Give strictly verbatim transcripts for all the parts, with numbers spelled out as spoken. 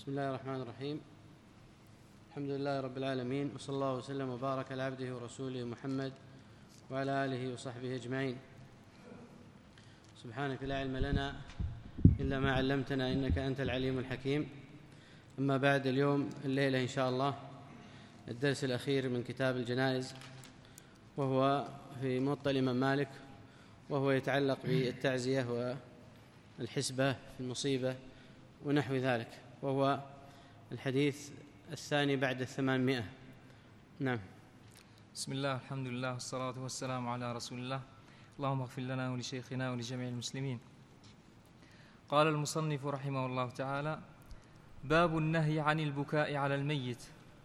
بسم الله الرحمن الرحيم. الحمد لله رب العالمين، وصلى الله وسلم وبارك على عبده ورسوله محمد وعلى آله وصحبه أجمعين. سبحانك لا علم لنا إلا ما علمتنا إنك أنت العليم الحكيم. أما بعد، اليوم الليلة إن شاء الله الدرس الأخير من كتاب الجنائز، وهو في موطأ الإمام مالك، وهو يتعلق بالتعزية والحسبة في المصيبة ونحو ذلك، وهو الحديث الثاني بعد الثمانمائة. نعم. بسم الله، الحمد لله، والصلاة والسلام على رسول الله. اللهم اغفر لنا ولشيخنا ولجميع المسلمين. قال المصنف رحمه الله تعالى: باب النهي عن البكاء على الميت.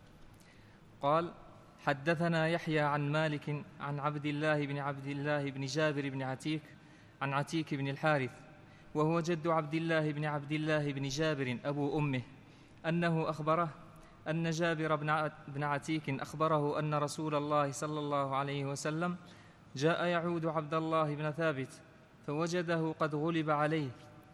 قال: حدثنا يحيى عن مالك عن عبد الله بن عبد الله بن جابر بن عتيك عن عتيك بن الحارث، وهو جد عبد الله بن عبد الله بن جابر أبو أمه، أنه أخبره أن جابر بن عتيك أخبره أن رسول الله صلى الله عليه وسلم جاء يعود عبد الله بن ثابت، فوجده قد غلب عليه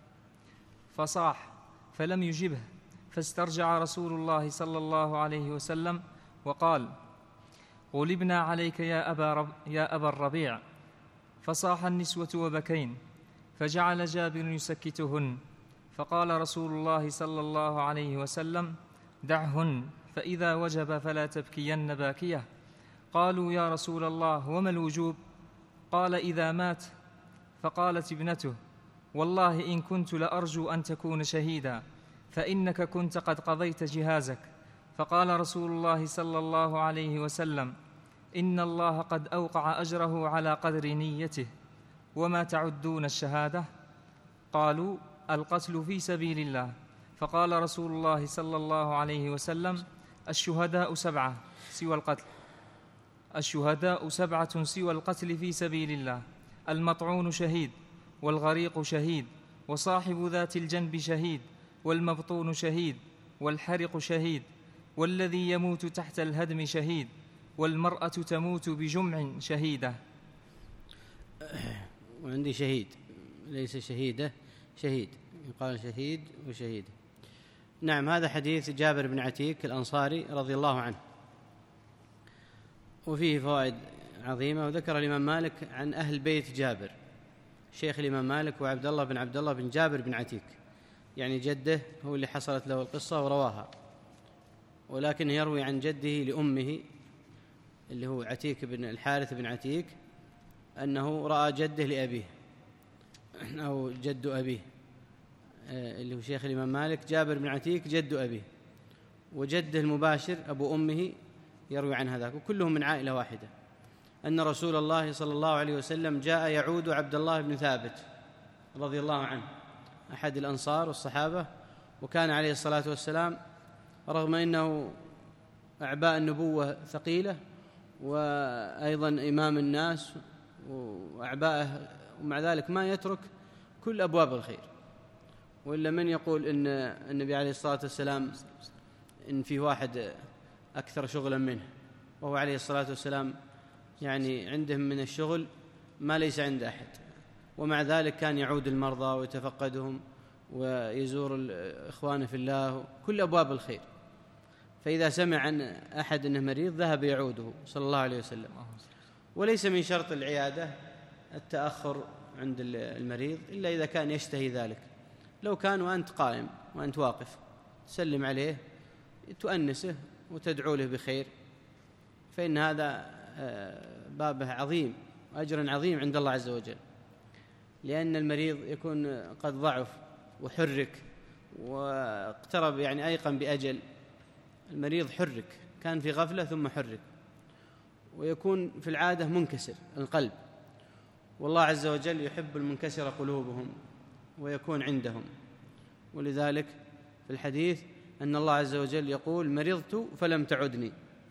فصاح فلم يجبه، فاسترجع رسول الله صلى الله عليه وسلم وقال: غلبنا عليك يا أبا, رب يا أبا الربيع. فصاح النسوة وبكين، فجعل جابر يسكتهن، فقال رسول الله صلى الله عليه وسلم: دعهن، فإذا وجب فلا تبكين باكية. قالوا: يا رسول الله، وما الوجوب؟ قال: إذا مات. فقالت ابنته: والله إن كنت لأرجو أن تكون شهيدا، فإنك كنت قد قضيت جهازك. فقال رسول الله صلى الله عليه وسلم: إن الله قد أوقع أجره على قدر نيته. وما تعدون الشهادة؟ قالوا: القتل في سبيل الله. فقال رسول الله صلى الله عليه وسلم: الشهداء سبعة سوى القتل الشهداء سبعة سوى القتل في سبيل الله: المطعون شهيد، والغريق شهيد، وصاحب ذات الجنب شهيد، والمبطون شهيد، والحرق شهيد، والذي يموت تحت الهدم شهيد، والمرأة تموت بجمع شهيدة. وعندي شهيد، ليس شهيدة، شهيد، يقال شهيد وشهيد. نعم، هذا حديث جابر بن عتيك الأنصاري رضي الله عنه، وفيه فوائد عظيمة. وذكر الإمام مالك عن أهل بيت جابر، شيخ الإمام مالك وعبد الله بن عبد الله بن جابر بن عتيك، يعني جده هو اللي حصلت له القصة ورواها، ولكن يروي عن جده لأمه اللي هو عتيك بن الحارث بن عتيك، أنه رأى جده لأبيه أو جد أبيه، اللي هو شيخ الإمام مالك جابر بن عتيك جد أبيه، وجده المباشر أبو أمه يروي عن هذاك، وكلهم من عائلة واحدة، أن رسول الله صلى الله عليه وسلم جاء يعود عبد الله بن ثابت رضي الله عنه، أحد الأنصار والصحابة، وكان عليه الصلاة والسلام رغم أنه أعباء النبوة ثقيلة وأيضا إمام الناس وأعباءه، ومع ذلك ما يترك كل أبواب الخير. وإلا من يقول إن النبي عليه الصلاة والسلام إن في واحد أكثر شغلا منه، وهو عليه الصلاة والسلام يعني عندهم من الشغل ما ليس عند أحد، ومع ذلك كان يعود المرضى ويتفقدهم ويزور إخوانه في الله، كل أبواب الخير. فإذا سمع عن أحد أنه مريض ذهب يعوده صلى الله عليه وسلم. وليس من شرط العيادة التأخر عند المريض إلا إذا كان يشتهي ذلك. لو كان وأنت قائم وأنت واقف تسلم عليه تؤنسه وتدعو له بخير، فإن هذا بابه عظيم وأجر عظيم عند الله عز وجل، لأن المريض يكون قد ضعف وحرك واقترب، يعني أيقن بأجل. المريض حرك، كان في غفلة ثم حرك، ويكون في العادة منكسر القلب، والله عز وجل يحب المنكسر قلوبهم ويكون عندهم. ولذلك في الحديث أن الله عز وجل يقول: مرضت فلم تعدني.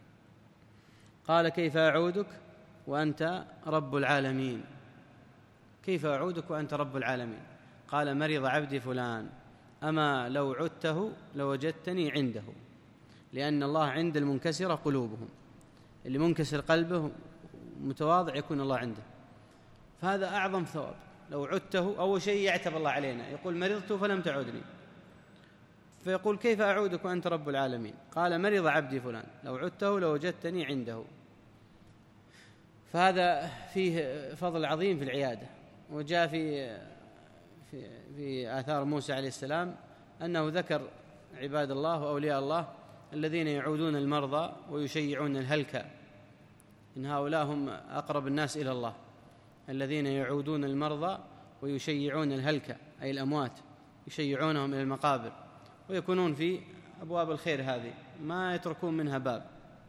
قال: كيف أعودك وأنت رب العالمين؟ كيف أعودك وأنت رب العالمين؟ قال: مرض عبدي فلان، أما لو عدته لوجدتني عنده. لأن الله عند المنكسر قلوبهم، اللي منكسر قلبه متواضع يكون الله عنده، فهذا أعظم ثواب. لو عدته أول شيء يعتب الله علينا، يقول: مرضت فلم تعدني، فيقول كيف أعودك وأنت رب العالمين؟ قال مرض عبدي فلان لو عدته لوجدتني عنده. فهذا فيه فضل عظيم في العيادة. وجاء في في, في آثار موسى عليه السلام أنه ذكر عباد الله وأولياء الله الذين يعودون المرضى ويشيعون الهلكة، إن هؤلاء هم أقرب الناس إلى الله، الذين يعودون المرضى ويشيعون الهلكة أي الأموات، يشيعونهم إلى المقابر، ويكونون في أبواب الخير هذه ما يتركون منها باب.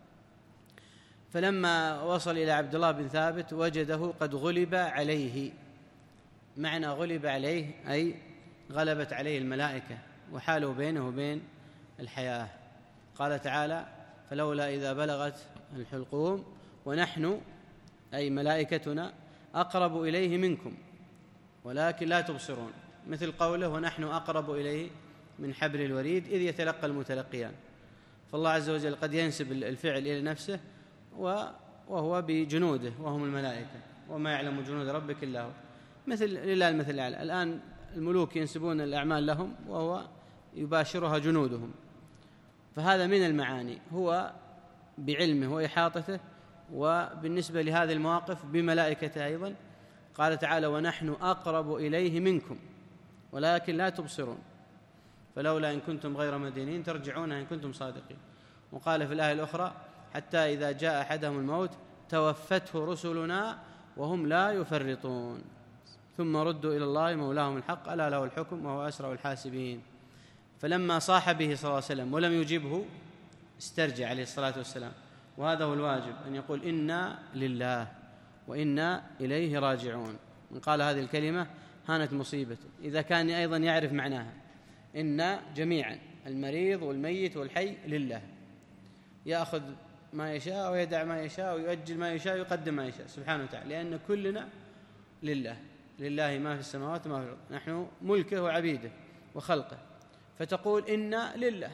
فلما وصل إلى عبد الله بن ثابت وجده قد غلب عليه. معنى غلب عليه أي غلبت عليه الملائكة وحاله بينه وبين الحياة. قال تعالى فلولا إذا بلغت الحلقوم ونحن أي ملائكتنا أقرب إليه منكم ولكن لا تبصرون، مثل قوله ونحن أقرب إليه من حبل الوريد إذ يتلقى المتلقيان. فالله عز وجل قد ينسب الفعل إلى نفسه وهو بجنوده وهم الملائكة، وما يعلم جنود ربك إلا هو، مثل لله المثل الأعلى. الآن الملوك ينسبون الأعمال لهم وهو يباشرها جنودهم. فهذا من المعاني، هو بعلمه وإحاطته، وبالنسبة لهذه المواقف بملائكته أيضا. قال تعالى ونحن أقرب إليه منكم ولكن لا تبصرون فلولا إن كنتم غير مدينين ترجعونها إن كنتم صادقين. وقال في الآية الأخرى حتى إذا جاء أحدهم الموت توفته رسلنا وهم لا يفرطون ثم ردوا إلى الله مولاهم الحق ألا له الحكم وهو أسرع الحاسبين. فلما صاح به صلى الله عليه وسلم ولم يجبه استرجع عليه الصلاة والسلام، وهذا هو الواجب أن يقول إنا لله وإنا إليه راجعون. من قال هذه الكلمة هانت مصيبته، إذا كان أيضا يعرف معناها. إن جميعا المريض والميت والحي لله، يأخذ ما يشاء ويدع ما يشاء ويؤجل ما يشاء ويقدم ما يشاء سبحانه وتعالى، لأن كلنا لله، لله ما في السماوات وما في الأرض، نحن ملكه وعبيده وخلقه. فتقول إنا لله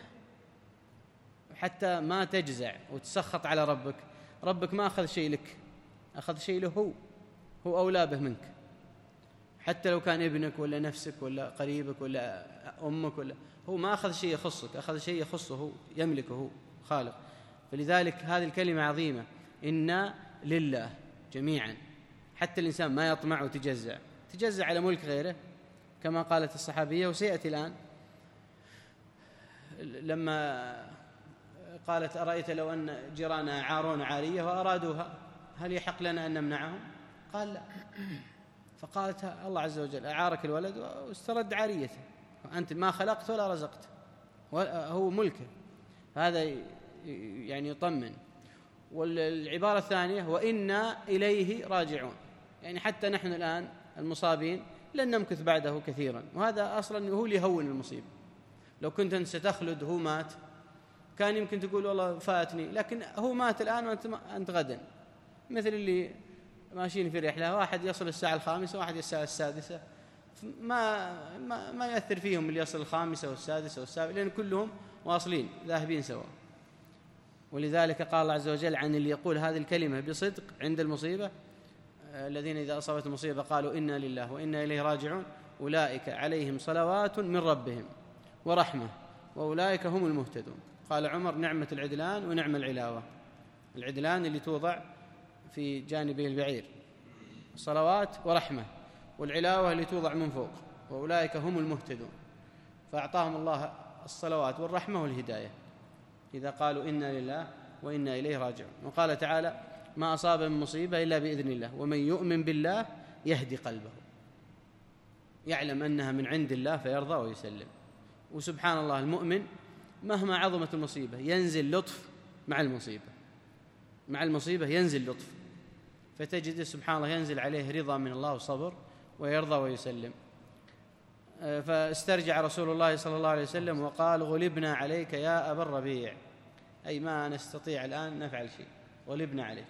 حتى ما تجزع وتسخط على ربك. ربك ما أخذ شيء لك، أخذ شيء له هو، هو أولى به منك، حتى لو كان ابنك ولا نفسك ولا قريبك ولا أمك ولا، هو ما أخذ شيء يخصك، أخذ شيء يخصه هو، يملكه هو خالق. فلذلك هذه الكلمة عظيمة، إنا لله جميعا، حتى الإنسان ما يطمع وتجزع تجزع على ملك غيره كما قالت الصحابية. وسيأتي الآن لما قالت أرأيت لو أن جيرانا عارون عارية وأرادوها هل يحق لنا أن نمنعهم؟ قال لا. فقالت الله عز وجل أعارك الولد واسترد عاريته، وأنت ما خلقت ولا رزقت، هو ملكه. هذا يعني يطمن. والعبارة الثانية وإنا إليه راجعون، يعني حتى نحن الآن المصابين لن نمكث بعده كثيرا، وهذا أصلا هو اللي يهون المصيبة. لو كنت أنت ستخلد هو مات كان يمكن تقول والله فاتني، لكن هو مات الآن وأنت أنت غدا. مثل اللي ماشيين في رحلة، واحد يصل الساعة الخامسة وواحد الساعة السادسة، ما ما ما يأثر فيهم اللي يصل الخامسة والسادسة والسابعة، لأن كلهم واصلين ذاهبين سوا. ولذلك قال الله عز وجل عن اللي يقول هذه الكلمة بصدق عند المصيبة: الذين إذا أصابت المصيبة قالوا إنا لله وإنا إليه راجعون أولئك عليهم صلوات من ربهم ورحمة وأولئك هم المهتدون. قال عمر: نعمة العدلان ونعم العلاوة. العدلان اللي توضع في جانبه البعير، صلوات ورحمة، والعلاوة اللي توضع من فوق، وأولئك هم المهتدون. فأعطاهم الله الصلوات والرحمة والهداية إذا قالوا إنا لله وإنا إليه راجعون. وقال تعالى: ما أصاب من مصيبة إلا بإذن الله ومن يؤمن بالله يهدي قلبه، يعلم أنها من عند الله فيرضى ويسلم. وسبحان الله المؤمن مهما عظمت المصيبة ينزل لطف مع المصيبة، مع المصيبة ينزل لطف، فتجد سبحان الله ينزل عليه رضا من الله وصبر ويرضى ويسلم. فاسترجع رسول الله صلى الله عليه وسلم وقال: غلبنا عليك يا أبا الربيع، أي ما نستطيع الآن نفعل شيء، غلبنا عليك.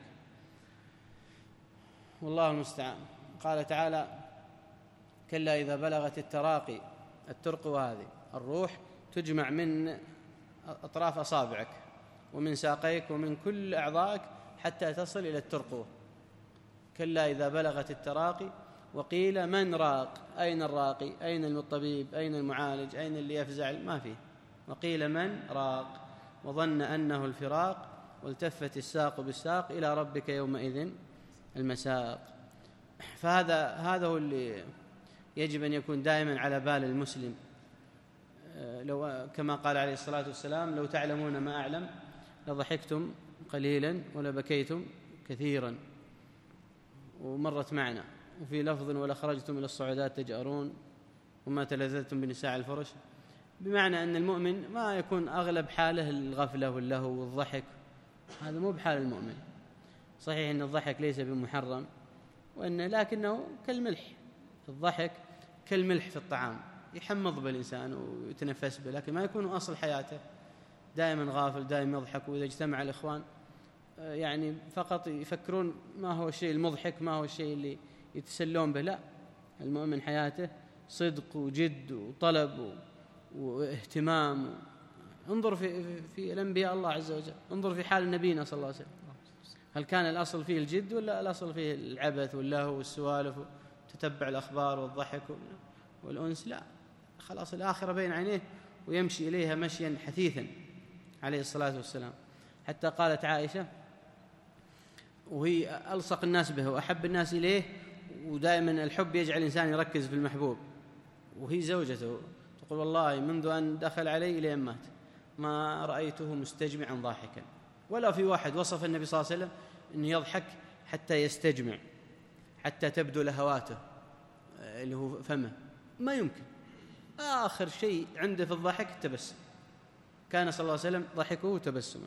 والله المستعان. قال تعالى: كلا إذا بلغت التراقي. الترق هذه الروح تجمع من أطراف أصابعك ومن ساقيك ومن كل أعضائك حتى تصل إلى الترقوة. كلا إذا بلغت التراقي. وقيل من راق؟ أين الراقي؟ أين الطبيب؟ أين المعالج؟ أين اللي يفزع؟ ما فيه، وقيل من راق وظن أنه الفراق والتفت الساق بالساق إلى ربك يومئذ المساق. فهذا هذا هو اللي يجب أن يكون دائما على بال المسلم. لو كما قال عليه الصلاة والسلام: لو تعلمون ما أعلم لضحكتم قليلا ولبكيتم كثيرا. ومرت معنا وفي لفظ: ولا خرجتم إلى الصعودات تجأرون وما تلذذتم بنساء الفرش، بمعنى أن المؤمن ما يكون أغلب حاله الغفلة واللهو والضحك، هذا مو بحال المؤمن. صحيح أن الضحك ليس بمحرم، وأن لكنه كالملح، الضحك كالملح في الطعام يحمض بالإنسان ويتنفس به، لكن ما يكون أصل حياته دائما غافل دائما يضحك. وإذا اجتمع الإخوان يعني فقط يفكرون ما هو الشيء المضحك، ما هو الشيء اللي يتسلون به. لا، المؤمن حياته صدق وجد وطلب واهتمام. انظر في, في الأنبياء الله عز وجل، انظر في حال نبينا صلى الله عليه وسلم، هل كان الأصل فيه الجد ولا الأصل فيه العبث واللهو والسوالف وتتبع الأخبار والضحك والأنس؟ لا، خلاص الآخرة بين عينيه ويمشي إليها مشيا حثيثا عليه الصلاة والسلام. حتى قالت عائشة وهي ألصق الناس به وأحب الناس إليه، ودائما الحب يجعل الإنسان يركز في المحبوب، وهي زوجته تقول: والله منذ أن دخل علي إلى أن مات ما رأيته مستجمعا ضاحكا. ولا في واحد وصف النبي صلى الله عليه وسلم أنه يضحك حتى يستجمع، حتى تبدو لهواته اللي هو فمه، ما يمكن. آخر شيء عنده في الضحك التبسم، كان صلى الله عليه وسلم ضحكه تبسما،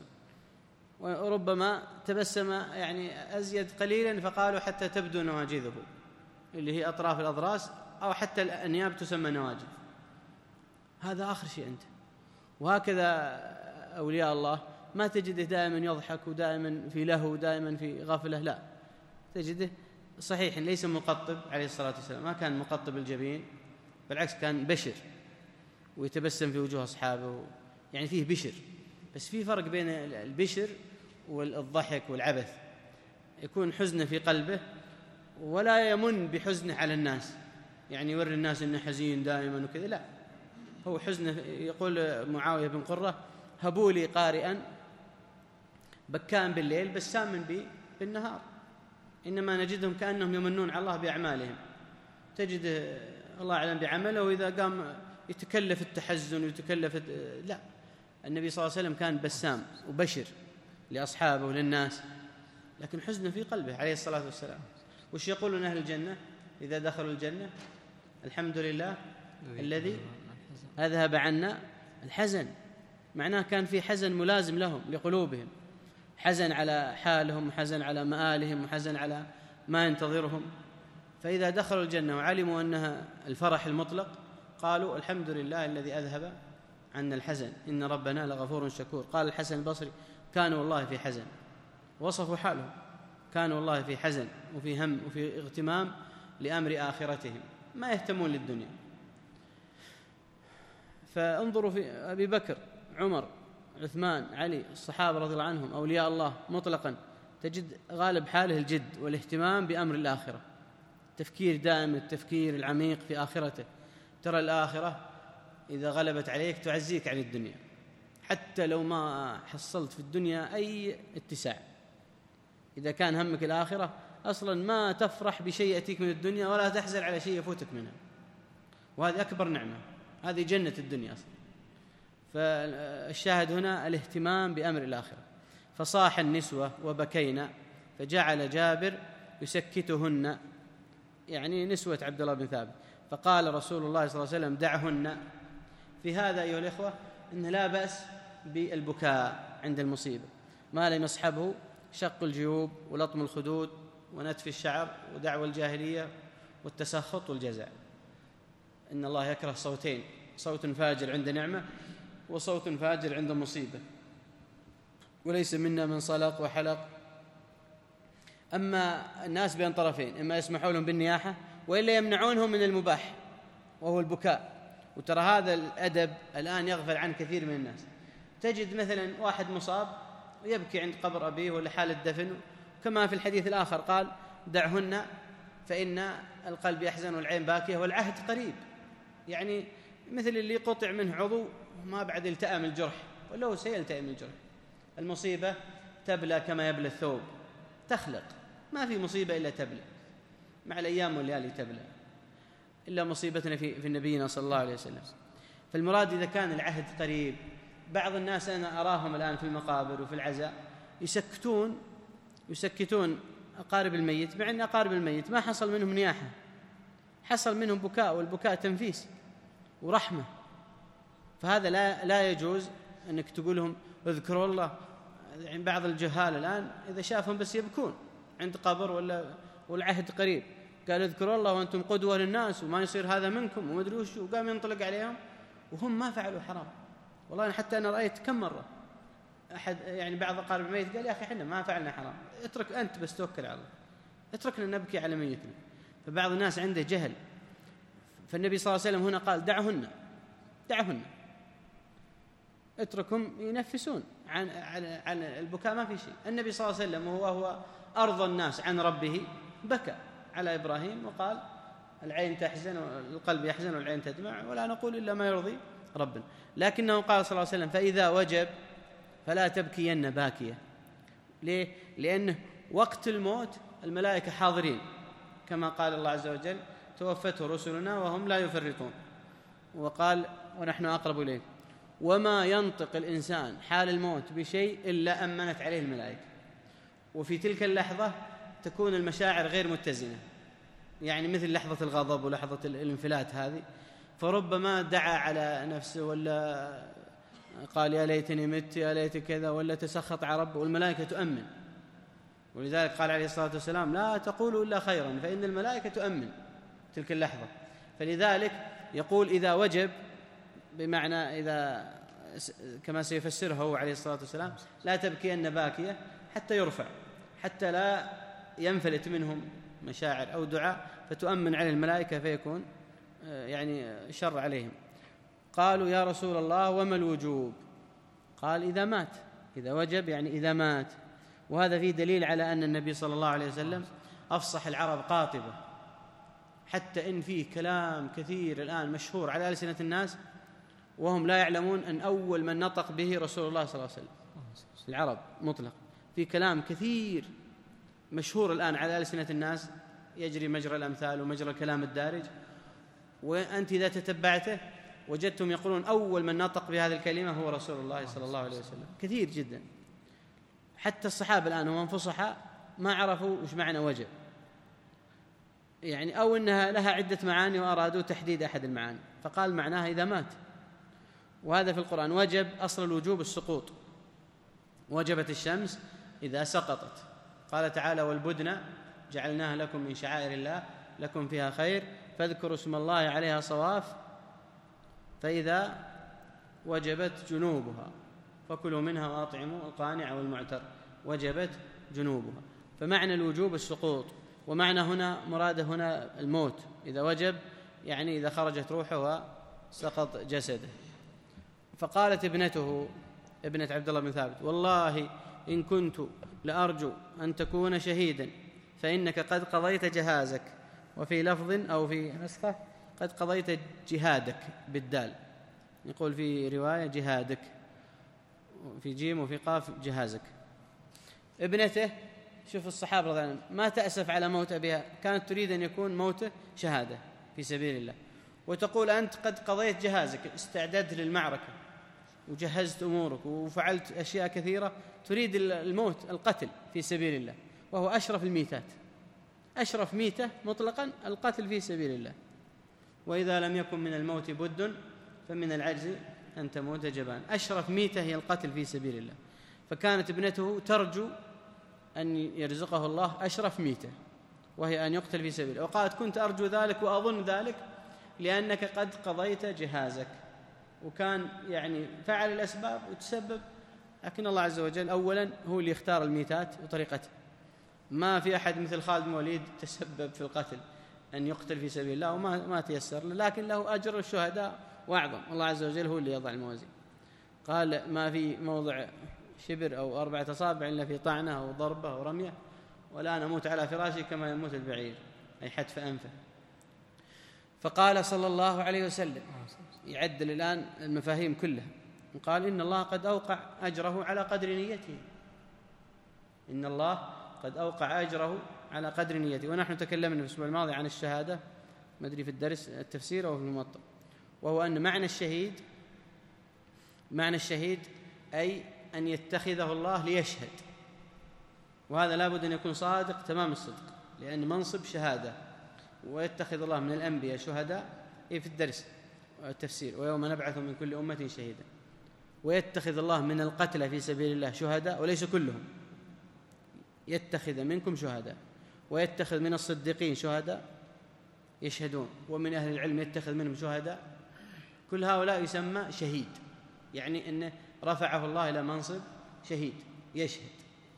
وربما تبسم يعني أزيد قليلا فقالوا حتى تبدو نواجذه اللي هي أطراف الأضراس، أو حتى الأنياب تسمى نواجذ. هذا آخر شيء عنده. وهكذا أولياء الله ما تجده دائما يضحك ودائما في لهو ودائما في غفلة، لا، تجده صحيح ليس مقطب عليه الصلاة والسلام، ما كان مقطب الجبين، بالعكس كان بشر ويتبسم في وجوه أصحابه، يعني فيه بشر. بس في فرق بين البشر والضحك والعبث. يكون حزنه في قلبه ولا يمن بحزنه على الناس، يعني يوري الناس أنه حزين دائما وكذا، لا، هو حزنه. يقول معاوية بن قرة: هبوا لي قارئا بكاء بالليل بسام بي بالنهار، إنما نجدهم كأنهم يمنون على الله بأعمالهم. تجد الله أعلم بعمله، وإذا قام يتكلف التحزن ويتكلف، لا، النبي صلى الله عليه وسلم كان بسام وبشر لأصحابه وللناس، لكن حزنه في قلبه عليه الصلاة والسلام. وش يقولون أهل الجنة إذا دخلوا الجنة؟ الحمد لله الذي أذهب عنا الحزن. معناه كان في حزن ملازم لهم لقلوبهم، حزن على حالهم وحزن على مآلهم وحزن على ما ينتظرهم. فإذا دخلوا الجنة وعلموا أنها الفرح المطلق قالوا: الحمد لله الذي أذهب عنا الحزن إن ربنا لغفور شكور. قال الحسن البصري: كانوا والله في حزن، وصفوا حالهم، كانوا والله في حزن وفي هم وفي اغتمام لأمر آخرتهم، ما يهتمون للدنيا. فانظروا في أبي بكر، عمر، عثمان، علي، الصحابة رضي الله عنهم، أولياء الله مطلقا، تجد غالب حاله الجد والاهتمام بأمر الآخرة، تفكير دائم، التفكير العميق في آخرته. ترى الآخرة إذا غلبت عليك تعزيك عن الدنيا، حتى لو ما حصلت في الدنيا أي اتساع. إذا كان همك الآخرة أصلا ما تفرح بشيء يأتيك من الدنيا ولا تحزن على شيء يفوتك منها، وهذه أكبر نعمة، هذه جنة الدنيا أصلا. فالشاهد هنا الاهتمام بأمر الآخرة. فصاح النسوة وبكينا، فجعل جابر يسكتهن، يعني نسوة عبد الله بن ثابت. فقال رسول الله صلى الله عليه وسلم: دعهن. في هذا أيها الإخوة إن لا بأس بالبكاء عند المصيبة ما لم يصحبه شق الجيوب ولطم الخدود ونتف الشعر ودعوى الجاهلية والتسخط والجزع. إن الله يكره صوتين: صوت فاجر عند نعمة وصوت فاجر عند مصيبة، وليس منا من صلق وحلق. أما الناس بين طرفين، إما يسمحوا لهم بالنياحة وإلا يمنعونهم من المباح وهو البكاء. وترى هذا الأدب الآن يغفل عن كثير من الناس. تجد مثلا واحد مصاب يبكي عند قبر أبيه ولا حال الدفن، كما في الحديث الآخر قال: دعهن فإن القلب يحزن والعين باكية والعهد قريب. يعني مثل اللي قطع منه عضو ما بعد التأم الجرح، ولو سيلتئم الجرح. المصيبة تبلى كما يبلى الثوب، تخلق، ما في مصيبة إلا تبلى، مع الأيام والليالي تبلى، إلا مصيبتنا في, في نبينا صلى الله عليه وسلم. فالمراد إذا كان العهد قريب. بعض الناس أنا أراهم الآن في المقابر وفي العزاء يسكتون يسكتون أقارب الميت، مع أن أقارب الميت ما حصل منهم نياحة، حصل منهم بكاء، والبكاء تنفيس ورحمة. فهذا لا لا يجوز أنك تقول لهم اذكروا الله. يعني بعض الجهال الآن إذا شافهم بس يبكون عند قبر ولا والعهد قريب، قال اذكروا الله وأنتم قدوة للناس وما يصير هذا منكم وما أدري وش، وقام ينطلق عليهم وهم ما فعلوا حرام. والله حتى أنا رأيت كم مرة أحد يعني بعض أقارب الميت قال يا أخي إحنا ما فعلنا حرام، اترك أنت بس توكل على الله، اتركنا نبكي على ميتنا. فبعض الناس عنده جهل. فالنبي صلى الله عليه وسلم هنا قال دعهن دعهن اتركهم ينفسون عن, عن, عن البكاء، ما في شيء. النبي صلى الله عليه وسلم وهو هو أرضى الناس عن ربه بكى على إبراهيم وقال العين تحزن والقلب يحزن والعين تدمع ولا نقول إلا ما يرضي ربنا. لكنه قال صلى الله عليه وسلم فإذا وجب فلا تبكين باكية. ليه؟ لأنه وقت الموت الملائكة حاضرين، كما قال الله عز وجل توفته رسلنا وهم لا يفرطون، وقال ونحن أقرب إليه. وما ينطق الإنسان حال الموت بشيء إلا أمنت عليه الملائكة. وفي تلك اللحظة تكون المشاعر غير متزنة، يعني مثل لحظة الغضب ولحظة الانفلات هذه، فربما دعا على نفسه ولا قال يا ليتني مت يا ليت كذا، ولا تسخط على ربه، والملائكة تؤمن. ولذلك قال عليه الصلاة والسلام لا تقولوا إلا خيرا فإن الملائكة تؤمن تلك اللحظة. فلذلك يقول إذا وجب، بمعنى إذا كما سيفسره هو عليه الصلاة والسلام لا تبكين باكية حتى يرفع، حتى لا ينفلت منهم مشاعر أو دعاء فتؤمن على الملائكة فيكون يعني شر عليهم. قالوا يا رسول الله وما الوجوب؟ قال إذا مات، إذا وجب يعني إذا مات. وهذا فيه دليل على أن النبي صلى الله عليه وسلم أفصح العرب قاطبة، حتى إن فيه كلام كثير الآن مشهور على ألسنة الناس وهم لا يعلمون أن أول من نطق به رسول الله صلى الله عليه وسلم. العرب مطلق في كلام كثير مشهور الآن على ألسنة الناس يجري مجرى الأمثال ومجرى الكلام الدارج، وأنت إذا تتبعته وجدتم يقولون أول من نطق بهذه الكلمة هو رسول الله صلى الله عليه وسلم، كثير جدا. حتى الصحابة الآن هم فصحاء ما عرفوا وش معنى وجب، يعني أو أنها لها عدة معاني وأرادوا تحديد أحد المعاني، فقال معناها إذا مات. وهذا في القرآن وجب أصل الوجوب السقوط، وجبت الشمس إذا سقطت. قال تعالى والبدن جعلناها لكم من شعائر الله لكم فيها خير فاذكروا اسم الله عليها صواف فإذا وجبت جنوبها فكلوا منها وأطعموا القانع والمعتر، وجبت جنوبها. فمعنى الوجوب السقوط، ومعنى هنا مراد هنا الموت، إذا وجب يعني إذا خرجت روحه وسقط جسده. فقالت ابنته ابنة عبد الله بن ثابت والله إن كنت لأرجو أن تكون شهيدا فإنك قد قضيت جهازك، وفي لفظ أو في نسخة قد قضيت جهادك بالدال، يقول في رواية جهادك في جيم وفي قاف جهازك. ابنته شوف الصحابة رضي الله عنهم ما تأسف على موت أبيها، كانت تريد أن يكون موته شهادة في سبيل الله، وتقول أنت قد قضيت جهازك، استعددت للمعركة وجهزت أمورك وفعلت أشياء كثيرة، تريد الموت القتل في سبيل الله، وهو أشرف الميتات، أشرف ميتة مطلقا القتل في سبيل الله. وإذا لم يكن من الموت بد فمن العجز أن تموت جبان، أشرف ميتة هي القتل في سبيل الله. فكانت ابنته ترجو أن يرزقه الله أشرف ميتة وهي أن يقتل في سبيل الله، وقالت كنت أرجو ذلك وأظن ذلك لأنك قد قضيت جهازك، وكان يعني فعل الأسباب وتسبب، لكن الله عز وجل أولا هو اللي يختار الميتات وطريقته. ما في أحد مثل خالد بن الوليد تسبب في القتل أن يقتل في سبيل الله وما ما تيسر له، لكن له أجر الشهداء وأعظم، الله عز وجل هو اللي يضع الموازين. قال ما في موضع شبر أو أربعة أصابع إلا في طعنة أو ضربة أو رمية، ولا نموت على فراشي كما يموت البعير، أي حتف أنفه. فقال صلى الله عليه وسلم يعدل الآن المفاهيم كلها، قال إن الله قد أوقع أجره على قدر نيته، إن الله قد أوقع أجره على قدر نيته. ونحن تكلمنا في الأسبوع الماضي عن الشهادة، ما أدري في الدرس التفسير أو في الموطأ، وهو أن معنى الشهيد معنى الشهيد أي أن يتخذه الله ليشهد، وهذا لا بد أن يكون صادق تمام الصدق، لأن منصب شهادة. ويتخذ الله من الأنبياء شهداء في الدرس التفسير، ويوم نبعث من كل أمة شهيدا. ويتخذ الله من القتلى في سبيل الله شهداء، وليس كلهم، يتخذ منكم شهداء. ويتخذ من الصديقين شهداء يشهدون، ومن أهل العلم يتخذ منهم شهداء. كل هؤلاء يسمى شهيد، يعني أنه رفعه الله إلى منصب شهيد يشهد.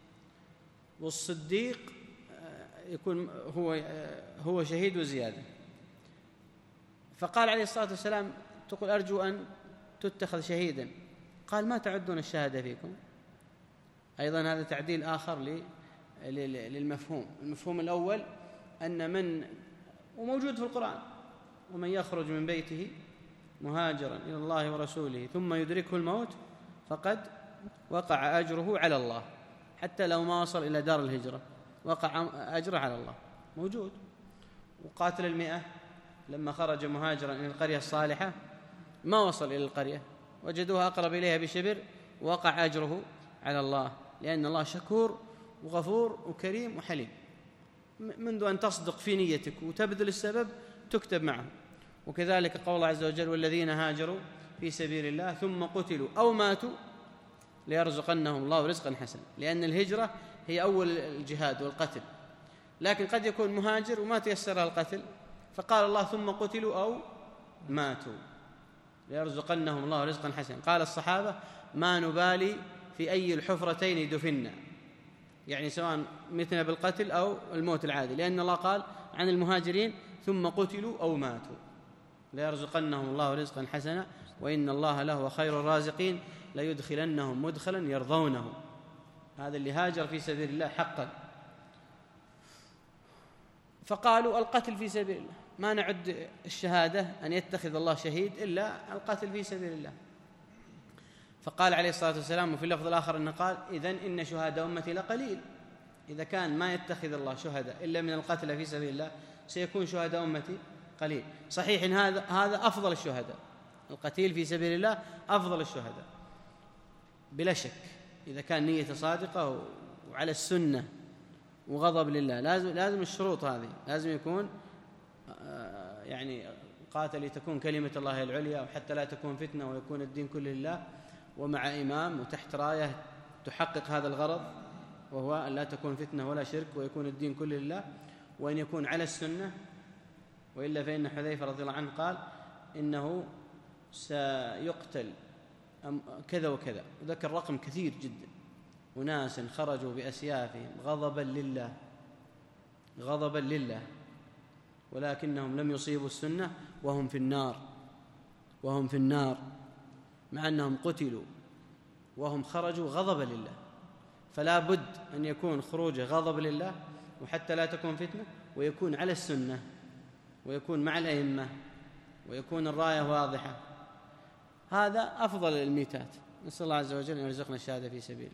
والصديق يكون هو هو شهيد وزيادة. فقال عليه الصلاة والسلام: تقول أرجو أن تتخذ شهيدا، قال: ما تعدون الشهادة فيكم؟ أيضا هذا تعديل آخر للمفهوم. المفهوم الأول أن من وموجود في القرآن: ومن يخرج من بيته مهاجرا إلى الله ورسوله ثم يدركه الموت فقد وقع أجره على الله، حتى لو ما وصل إلى دار الهجرة وقع أجره على الله، موجود. وقاتل المئة لما خرج مهاجرا إلى القرية الصالحة ما وصل إلى القرية، وجدوها أقرب إليها بشبر، وقع أجره على الله، لأن الله شكور وغفور وكريم وحليم. منذ أن تصدق في نيتك وتبذل السبب تكتب معه. وكذلك قول الله عز وجل: والذين هاجروا في سبيل الله ثم قتلوا أو ماتوا ليرزقنهم الله رزقا حسنا، لأن الهجرة هي أول الجهاد والقتل، لكن قد يكون مهاجر وما تيسر القتل، فقال الله: ثم قتلوا أو ماتوا ليرزقنهم الله رزقا حسنا. قال الصحابة: ما نبالي في أي الحفرتين دفنا، يعني سواء متنا بالقتل أو الموت العادي، لأن الله قال عن المهاجرين: ثم قتلوا أو ماتوا ليرزقنهم الله رزقا حسنا وإن الله لهو خير الرازقين ليدخلنهم مدخلا يرضونه. هذا اللي هاجر في سبيل الله حقا. فقالوا: القتل في سبيل الله، ما نعد الشهادة أن يتخذ الله شهيد إلا القتل في سبيل الله. فقال عليه الصلاة والسلام وفي اللفظ الآخر أنه قال: إذن إن شهداء أمتي لقليل. إذا كان ما يتخذ الله شهداء إلا من القتل في سبيل الله سيكون شهداء أمتي قليل. صحيح إن هذا هذا أفضل الشهداء، القتيل في سبيل الله أفضل الشهداء بلا شك، إذا كان نية صادقة وعلى السنة وغضب لله. لازم لازم الشروط هذه، لازم يكون يعني قاتل لتكون كلمة الله العليا، وحتى لا تكون فتنة ويكون الدين كله لله، ومع إمام وتحت راية تحقق هذا الغرض، وهو أن لا تكون فتنة ولا شرك ويكون الدين كله لله، وأن يكون على السنة. وإلا فإن حذيفة رضي الله عنه قال: إنه سيقتل كذا وكذا، وذكر رقم كثير جدا، وناس خرجوا بأسيافهم غضبا لله غضبا لله ولكنهم لم يصيبوا السنة وهم في النار وهم في النار مع أنهم قتلوا وهم خرجوا غضبا لله. فلا بد أن يكون خروجه غضب لله، وحتى لا تكون فتنة، ويكون على السنة، ويكون مع الأئمة، ويكون الراية واضحة. هذا أفضل الميتات. نسأل الله عز وجل أن يرزقنا الشهادة في سبيله.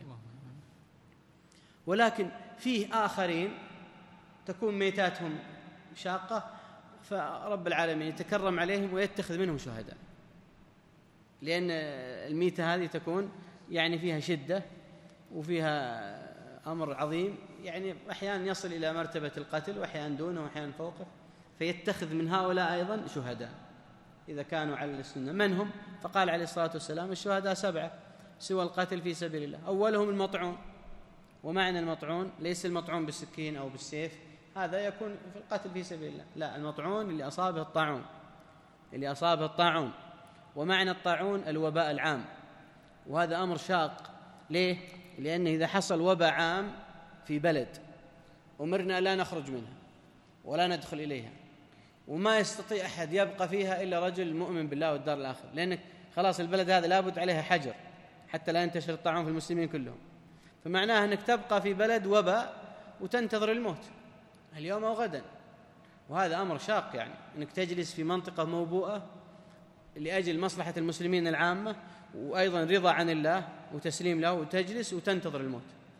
ولكن فيه آخرين تكون ميتاتهم شاقة، فرب العالمين يتكرم عليهم ويتخذ منهم شهداء، لأن الميتة هذه تكون يعني فيها شدة وفيها أمر عظيم، يعني أحيانا يصل إلى مرتبة القتل، وأحيانا دونه وأحيانا فوقه، فيتخذ من هؤلاء أيضا شهداء إذا كانوا على السنة. من هم؟ فقال عليه الصلاة والسلام: الشهداء سبعة سوى القتل في سبيل الله. أولهم المطعون، ومعنى المطعون ليس المطعون بالسكين أو بالسيف، هذا يكون في القتل في سبيل الله، لا، المطعون اللي أصابه الطاعون اللي أصابه الطاعون ومعنى الطاعون الوباء العام، وهذا أمر شاق. ليه؟ لأنه إذا حصل وباء عام في بلد أمرنا لا نخرج منها ولا ندخل إليها، وما يستطيع أحد يبقى فيها إلا رجل مؤمن بالله والدار الآخر، لأنك خلاص البلد هذا لابد عليها حجر حتى لا ينتشر الطاعون في المسلمين كلهم. فمعناه أنك تبقى في بلد وباء وتنتظر الموت اليوم أو غدا، وهذا أمر شاق، يعني أنك تجلس في منطقة موبوءة لأجل مصلحة المسلمين العامة، وأيضا رضا عن الله وتسليم له، وتجلس وتنتظر الموت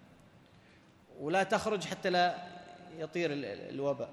ولا تخرج حتى لا يطير الوباء.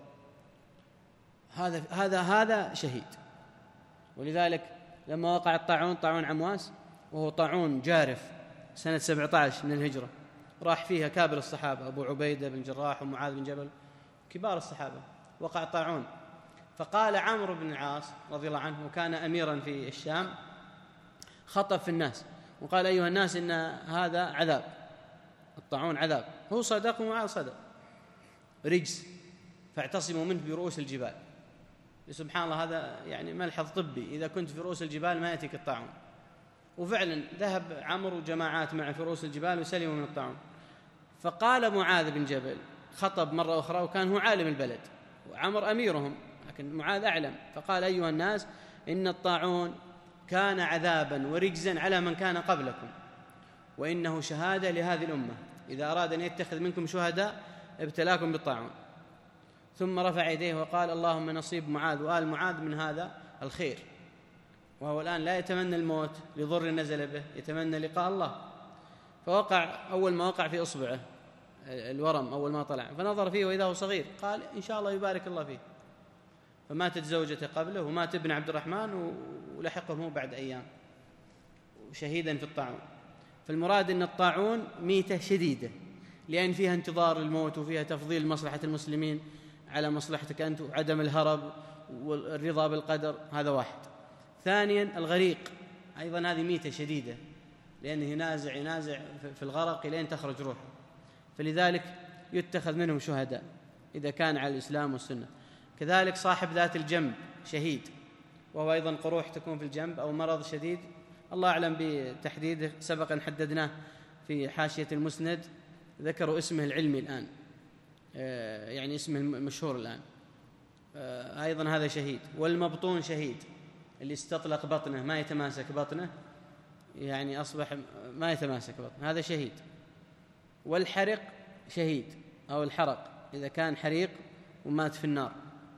هذا هذا هذا شهيد. ولذلك لما وقع الطاعون، طاعون عمواس، وهو طاعون جارف سنة سبعة عشر من الهجرة، راح فيها كابر الصحابة أبو عبيدة بن جراح ومعاذ بن جبل، كبار الصحابة، وقع طاعون. فقال عمرو بن العاص رضي الله عنه، وكان أميرا في الشام، خطب في الناس وقال: أيها الناس، إن هذا عذاب، الطاعون عذاب. هو صدق ومعاذ صدق، رجس، فاعتصموا منه برؤوس الجبال. سبحان الله، هذا يعني ملحظ طبي، إذا كنت في رؤوس الجبال ما يأتيك الطاعون. وفعلا ذهب عمرو وجماعات معه في رؤوس الجبال وسلموا من الطاعون. فقال معاذ بن جبل، خطب مرة أخرى وكان هو عالم البلد وعمر أميرهم، لكن معاذ أعلم، فقال: أيها الناس، إن الطاعون كان عذابا ورجزا على من كان قبلكم، وإنه شهادة لهذه الأمة، إذا أراد أن يتخذ منكم شهداء ابتلاكم بالطاعون. ثم رفع يديه وقال: اللهم نصيب معاذ وآل معاذ من هذا الخير. وهو الآن لا يتمنى الموت لضر نزل به، يتمنى لقاء الله. فوقع، أول ما وقع في إصبعه الورم، أول ما طلع، فنظر فيه وإذا هو صغير، قال: إن شاء الله يبارك الله فيه. فماتت زوجته قبله، ومات ابن عبد الرحمن، ولحقه هو بعد أيام شهيدا في الطاعون. فالمراد أن الطاعون ميتة شديدة، لأن فيها انتظار الموت، وفيها تفضيل مصلحة المسلمين على مصلحتك أنت، وعدم الهرب والرضا بالقدر. هذا واحد. ثانيا الغريق، أيضا هذه ميتة شديدة، لأنه ينازع ينازع في الغرق لين تخرج روحه، فلذلك يتخذ منهم شهداء إذا كان على الإسلام والسنة. كذلك صاحب ذات الجنب شهيد، وهو أيضا قروح تكون في الجنب أو مرض شديد، الله أعلم بتحديده، سبق أن حددناه في حاشية المسند، ذكروا اسمه العلمي الآن، يعني اسمه المشهور الآن، أيضا هذا شهيد. والمبطون شهيد، اللي استطلق بطنه ما يتماسك بطنه، يعني أصبح ما يتماسك بطنه، هذا شهيد. والحرق شهيد، أو الحرق إذا كان حريق ومات في النار.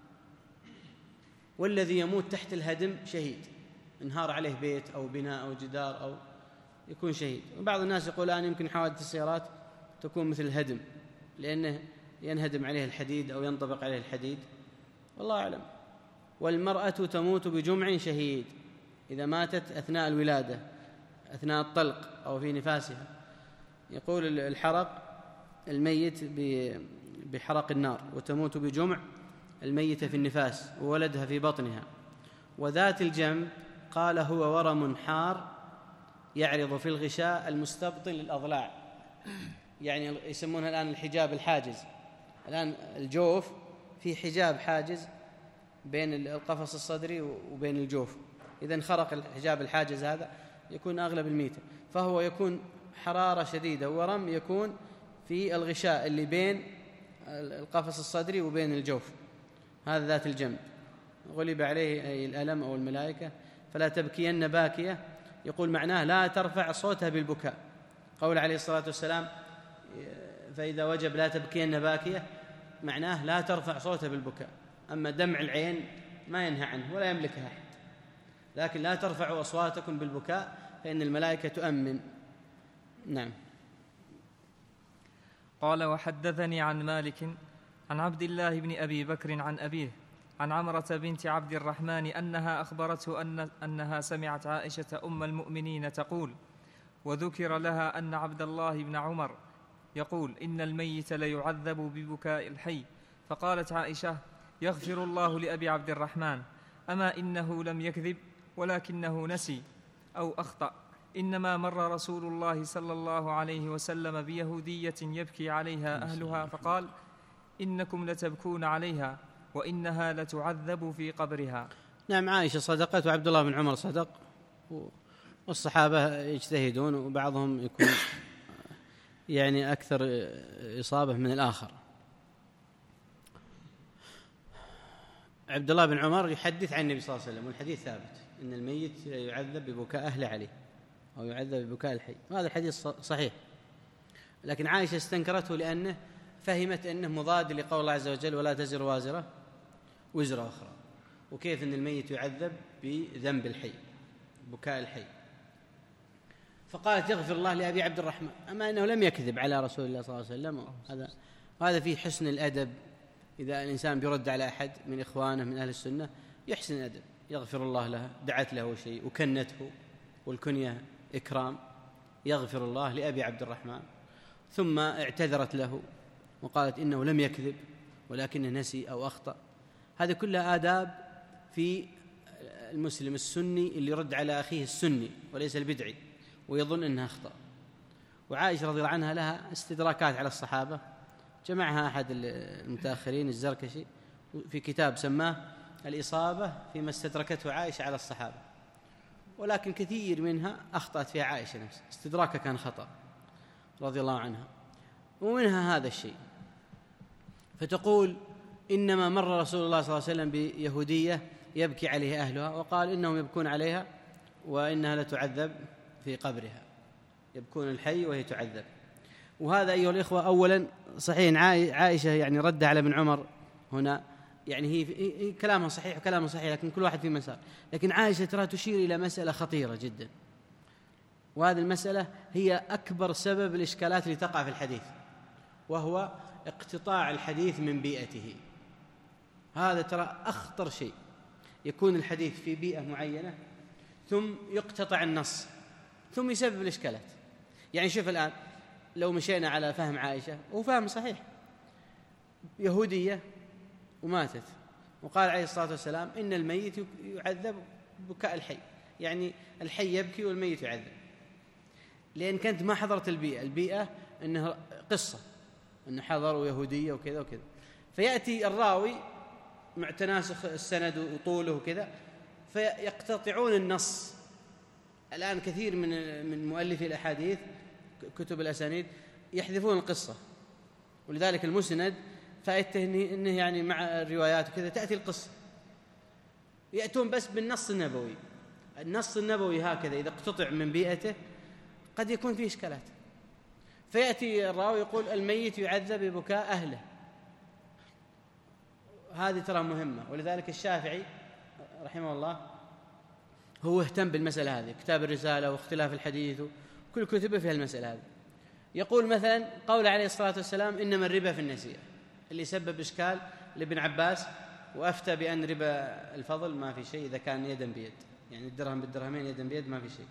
والذي يموت تحت الهدم شهيد، انهار عليه بيت أو بناء أو جدار أو يكون شهيد. وبعض الناس يقول الآن يمكن حوادث السيارات تكون مثل الهدم، لأنه ينهدم عليه الحديد أو ينطبق عليه الحديد، والله أعلم. والمرأة تموت بجمع شهيد، إذا ماتت أثناء الولادة، أثناء الطلق أو في نفاسها. يقول الحرق الميت بحرق النار، وتموت بجمع الميتة في النفاس وولدها في بطنها. وذات الجنب قال هو ورم حار يعرض في الغشاء المستبطن للأضلاع، يعني يسمونها الآن الحجاب الحاجز. الآن الجوف في حجاب حاجز بين القفص الصدري وبين الجوف، إذا انخرق الحجاب الحاجز هذا يكون أغلب الميتة، فهو يكون حرارة شديدة، ورم يكون في الغشاء اللي بين القفص الصدري وبين الجوف، هذا ذات الجنب. غلب عليه أي الألم أو الملائكة، فلا تبكين باكية، يقول معناه لا ترفع صوتها بالبكاء. قول عليه الصلاة والسلام فإذا وجب لا تبكين باكية، معناه لا ترفع صوتها بالبكاء. أما دمع العين ما ينهى عنه ولا يملكها أحد، لكن لا ترفعوا أصواتكم بالبكاء فإن الملائكة تؤمن. نعم. قال: وحدثني عن مالك عن عبد الله بن أبي بكر عن أبيه عن عمرة بنت عبد الرحمن أنها أخبرته أن أنها سمعت عائشة أم المؤمنين تقول: وذكر لها أن عبد الله بن عمر يقول: إن الميت ليعذب ببكاء الحي. فقالت عائشة: يغفر الله لأبي عبد الرحمن، أما إنه لم يكذب ولكنه نسي أو أخطأ، إنما مر رسول الله صلى الله عليه وسلم بيهودية يبكي عليها أهلها فقال: إنكم لتبكون عليها وإنها لتعذب في قبرها. نعم، عائشة صدقت وعبد الله بن عمر صدق، والصحابة يجتهدون وبعضهم يكون يعني أكثر إصابة من الآخر. عبد الله بن عمر يحدث عن النبي صلى الله عليه وسلم، والحديث ثابت إن الميت يعذب ببكاء أهله عليه أو يعذب ببكاء الحي، وهذا الحديث صحيح. لكن عائشة استنكرته لأنه فهمت أنه مضاد لقول الله عز وجل: ولا تزر وازرة وزر أخرى، وكيف أن الميت يعذب بذنب الحي. بكاء الحي. فقالت يغفر الله لأبي عبد الرحمن، أما أنه لم يكذب على رسول الله صلى الله عليه وسلم. هذا وهذا فيه حسن الأدب. إذا الإنسان بيرد على أحد من إخوانه من أهل السنة يحسن الأدب، يغفر الله له، دعت له شيء وكنته، والكنية إكرام، يغفر الله لأبي عبد الرحمن، ثم اعتذرت له وقالت إنه لم يكذب ولكنه نسي أو أخطأ. هذه كلها آداب في المسلم السني اللي يرد على أخيه السني وليس البدعي ويظن أنها أخطأ. وعائشة رضي الله عنها لها استدراكات على الصحابة، جمعها أحد المتأخرين الزركشي في كتاب سماه الإصابة فيما استدركته عائشة على الصحابة، ولكن كثير منها أخطأت فيها عائشة نفسها، استدراكها كان خطأ رضي الله عنها. ومنها هذا الشيء، فتقول إنما مر رسول الله صلى الله عليه وسلم بيهودية يبكي عليها أهلها، وقال إنهم يبكون عليها وإنها لتعذب في قبرها، يبكون الحي وهي تعذب. وهذا أيها الإخوة أولا صحيح عائشة يعني رد على ابن عمر هنا، يعني هي, هي كلامها صحيح وكلامها صحيح، لكن كل واحد في مسار. لكن عائشة ترى تشير إلى مسألة خطيرة جدا، وهذه المسألة هي أكبر سبب الإشكالات اللي تقع في الحديث، وهو اقتطاع الحديث من بيئته. هذا ترى أخطر شيء، يكون الحديث في بيئة معينة ثم يقتطع النص ثم يسبب الإشكالات. يعني شوف الآن لو مشينا على فهم عائشة، وفهم صحيح، يهودية وماتت، وقال عليه الصلاة والسلام إن الميت يعذب بكاء الحي، يعني الحي يبكي والميت يعذب، لأن كانت ما حضرت البيئة. البيئة إنه قصة إنه حضروا يهودية وكذا وكذا، فيأتي الراوي مع تناسخ السند وطوله وكذا فيقتطعون النص. الآن كثير من من مؤلفي الأحاديث كتب الأسانيد يحذفون القصة، ولذلك المسند فائدته إنه يعني مع الروايات وكذا تأتي القصة، يأتون بس بالنص النبوي. النص النبوي هكذا إذا اقتطع من بيئته قد يكون فيه إشكالات، فيأتي الراوي يقول الميت يعذب ببكاء أهله. هذه ترى مهمة، ولذلك الشافعي رحمه الله هو اهتم بالمسألة هذه، كتاب الرسالة واختلاف الحديث وكل كتبه في المسألة هذه. يقول مثلا قول عليه الصلاة والسلام إنما الربا في النسيئة، اللي سبب إشكال لابن عباس وأفتى بأن ربا الفضل ما في شيء إذا كان يدا بيد، يعني الدرهم بالدرهمين يدا بيد ما في شيء.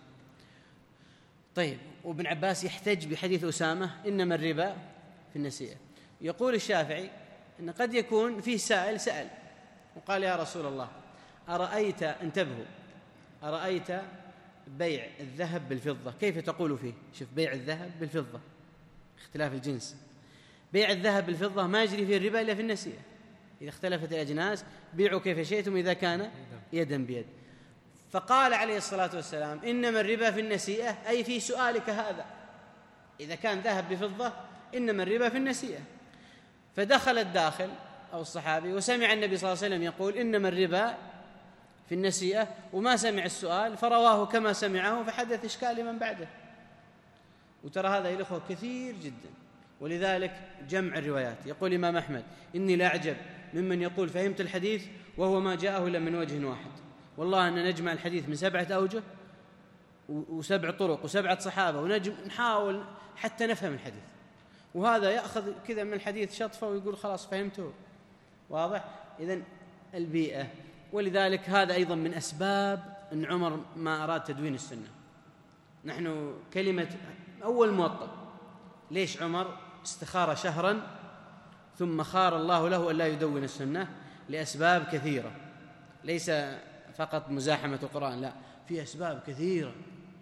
طيب، وابن عباس يحتج بحديث أسامة إنما الربا في النسيئة. يقول الشافعي إن قد يكون فيه سائل سأل وقال يا رسول الله أرأيت، انتبهوا، أرأيت بيع الذهب بالفضة كيف تقول فيه؟ شوف، بيع الذهب بالفضة اختلاف الجنس، بيع الذهب بالفضة ما يجري فيه الربا إلا في النسيئة، إذا اختلفت الأجناس بيعوا كيف شئتم إذا كان يدا بيد. فقال عليه الصلاة والسلام إنما الربا في النسيئة، أي في سؤالك هذا، إذا كان ذهب بفضة إنما الربا في النسيئة. فدخل الداخل أو الصحابي وسمع النبي صلى الله عليه وسلم يقول إنما الربا في النسيئة، وما سمع السؤال فرواه كما سمعه فحدث إشكال لمن بعده. وترى هذا يا الأخوة كثير جدا، ولذلك جمع الروايات. يقول الإمام أحمد إني لا أعجب ممن يقول فهمت الحديث وهو ما جاءه إلا من وجه واحد، والله أن نجمع الحديث من سبعة أوجه وسبع طرق وسبعة صحابة ونحاول حتى نفهم الحديث، وهذا يأخذ كذا من الحديث شطفة ويقول خلاص فهمته. واضح؟ إذن البيئة. ولذلك هذا أيضا من أسباب أن عمر ما أراد تدوين السنة. نحن كلمة أول موطن ليش عمر استخار شهرا ثم خار الله له أن لا يدون السنة؟ لأسباب كثيرة، ليس فقط مزاحمة القرآن، لا، في أسباب كثيرة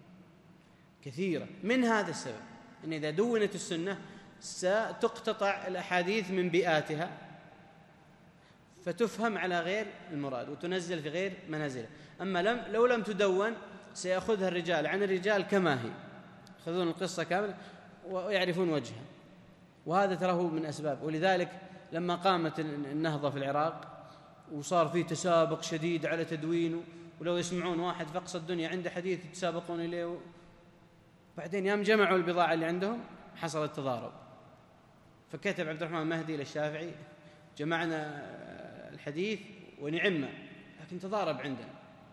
كثيرة. من هذا السبب أن إذا دونت السنة ستقتطع الأحاديث من بيئاتها فتفهم على غير المراد وتنزل في غير منازله. أما لم لو لم تدون سيأخذها الرجال عن الرجال كما هي، يأخذون القصة كاملة ويعرفون وجهها، وهذا تراه من أسباب. ولذلك لما قامت النهضة في العراق وصار فيه تسابق شديد على تدوينه، ولو يسمعون واحد في أقصى الدنيا عنده حديث يتسابقون إليه، بعدين يوم جمعوا البضاعة اللي عندهم حصل التضارب. فكتب عبد الرحمن المهدي للشافعي جمعنا الحديث ونعمة لكن تضارب عندنا،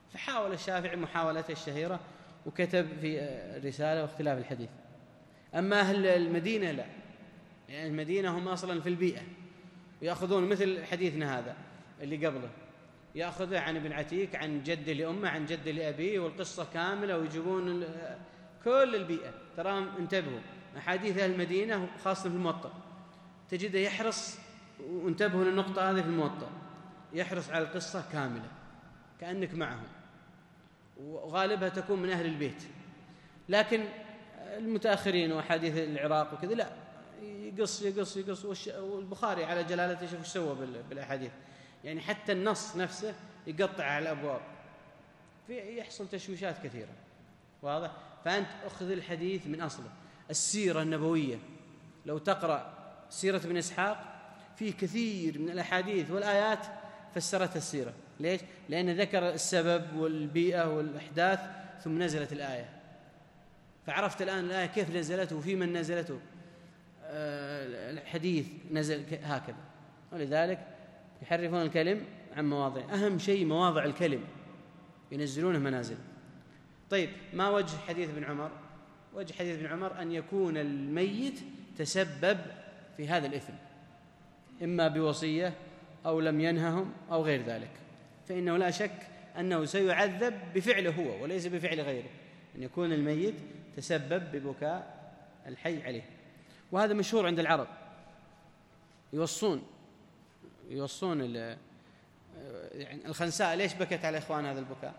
فحاول الشافعي محاولته الشهيرة وكتب في الرسالة واختلاف الحديث. أما أهل المدينة لا، يعني المدينة هم أصلا في البيئة ويأخذون مثل حديثنا هذا اللي قبله، يأخذه عن ابن عتيك عن جده لأمه عن جده لأبيه والقصة كاملة، ويجيبون كل البيئة. تراهم انتبهوا أحاديث أهل المدينة خاصة في الموطأ تجده يحرص، وانتبهوا للنقطة هذه في الموطأ، يحرص على القصة كاملة كأنك معهم، وغالبها تكون من أهل البيت. لكن المتأخرين وأحاديث العراق وكذا لا، يقص يقص يقص. والبخاري على جلالته شوف ايش سوى بالأحاديث، يعني حتى النص نفسه يقطع على الأبواب، في يحصل تشويشات كثيرة. واضح؟ فأنت أخذ الحديث من أصله. السيرة النبوية لو تقرأ سيرة ابن إسحاق فيه كثير من الأحاديث والآيات فسرتها السيرة. ليش؟ لأن ذكر السبب والبيئة والأحداث ثم نزلت الآية، فعرفت الآن الآية كيف نزلت وفي من نزلته، الحديث نزل هكذا. ولذلك يحرفون الكلم عن مواضع. أهم شيء مواضع الكلم ينزلونه منازل. طيب، ما وجه حديث ابن عمر؟ وجه حديث ابن عمر أن يكون الميت تسبب في هذا الإثم، إما بوصية أو لم ينههم أو غير ذلك، فإنه لا شك أنه سيعذب بفعله هو وليس بفعل غيره، أن يكون الميت تسبب ببكاء الحي عليه. وهذا مشهور عند العرب، يوصون يوصون يعني الخنساء ليش بكت على إخوان هذا البكاء؟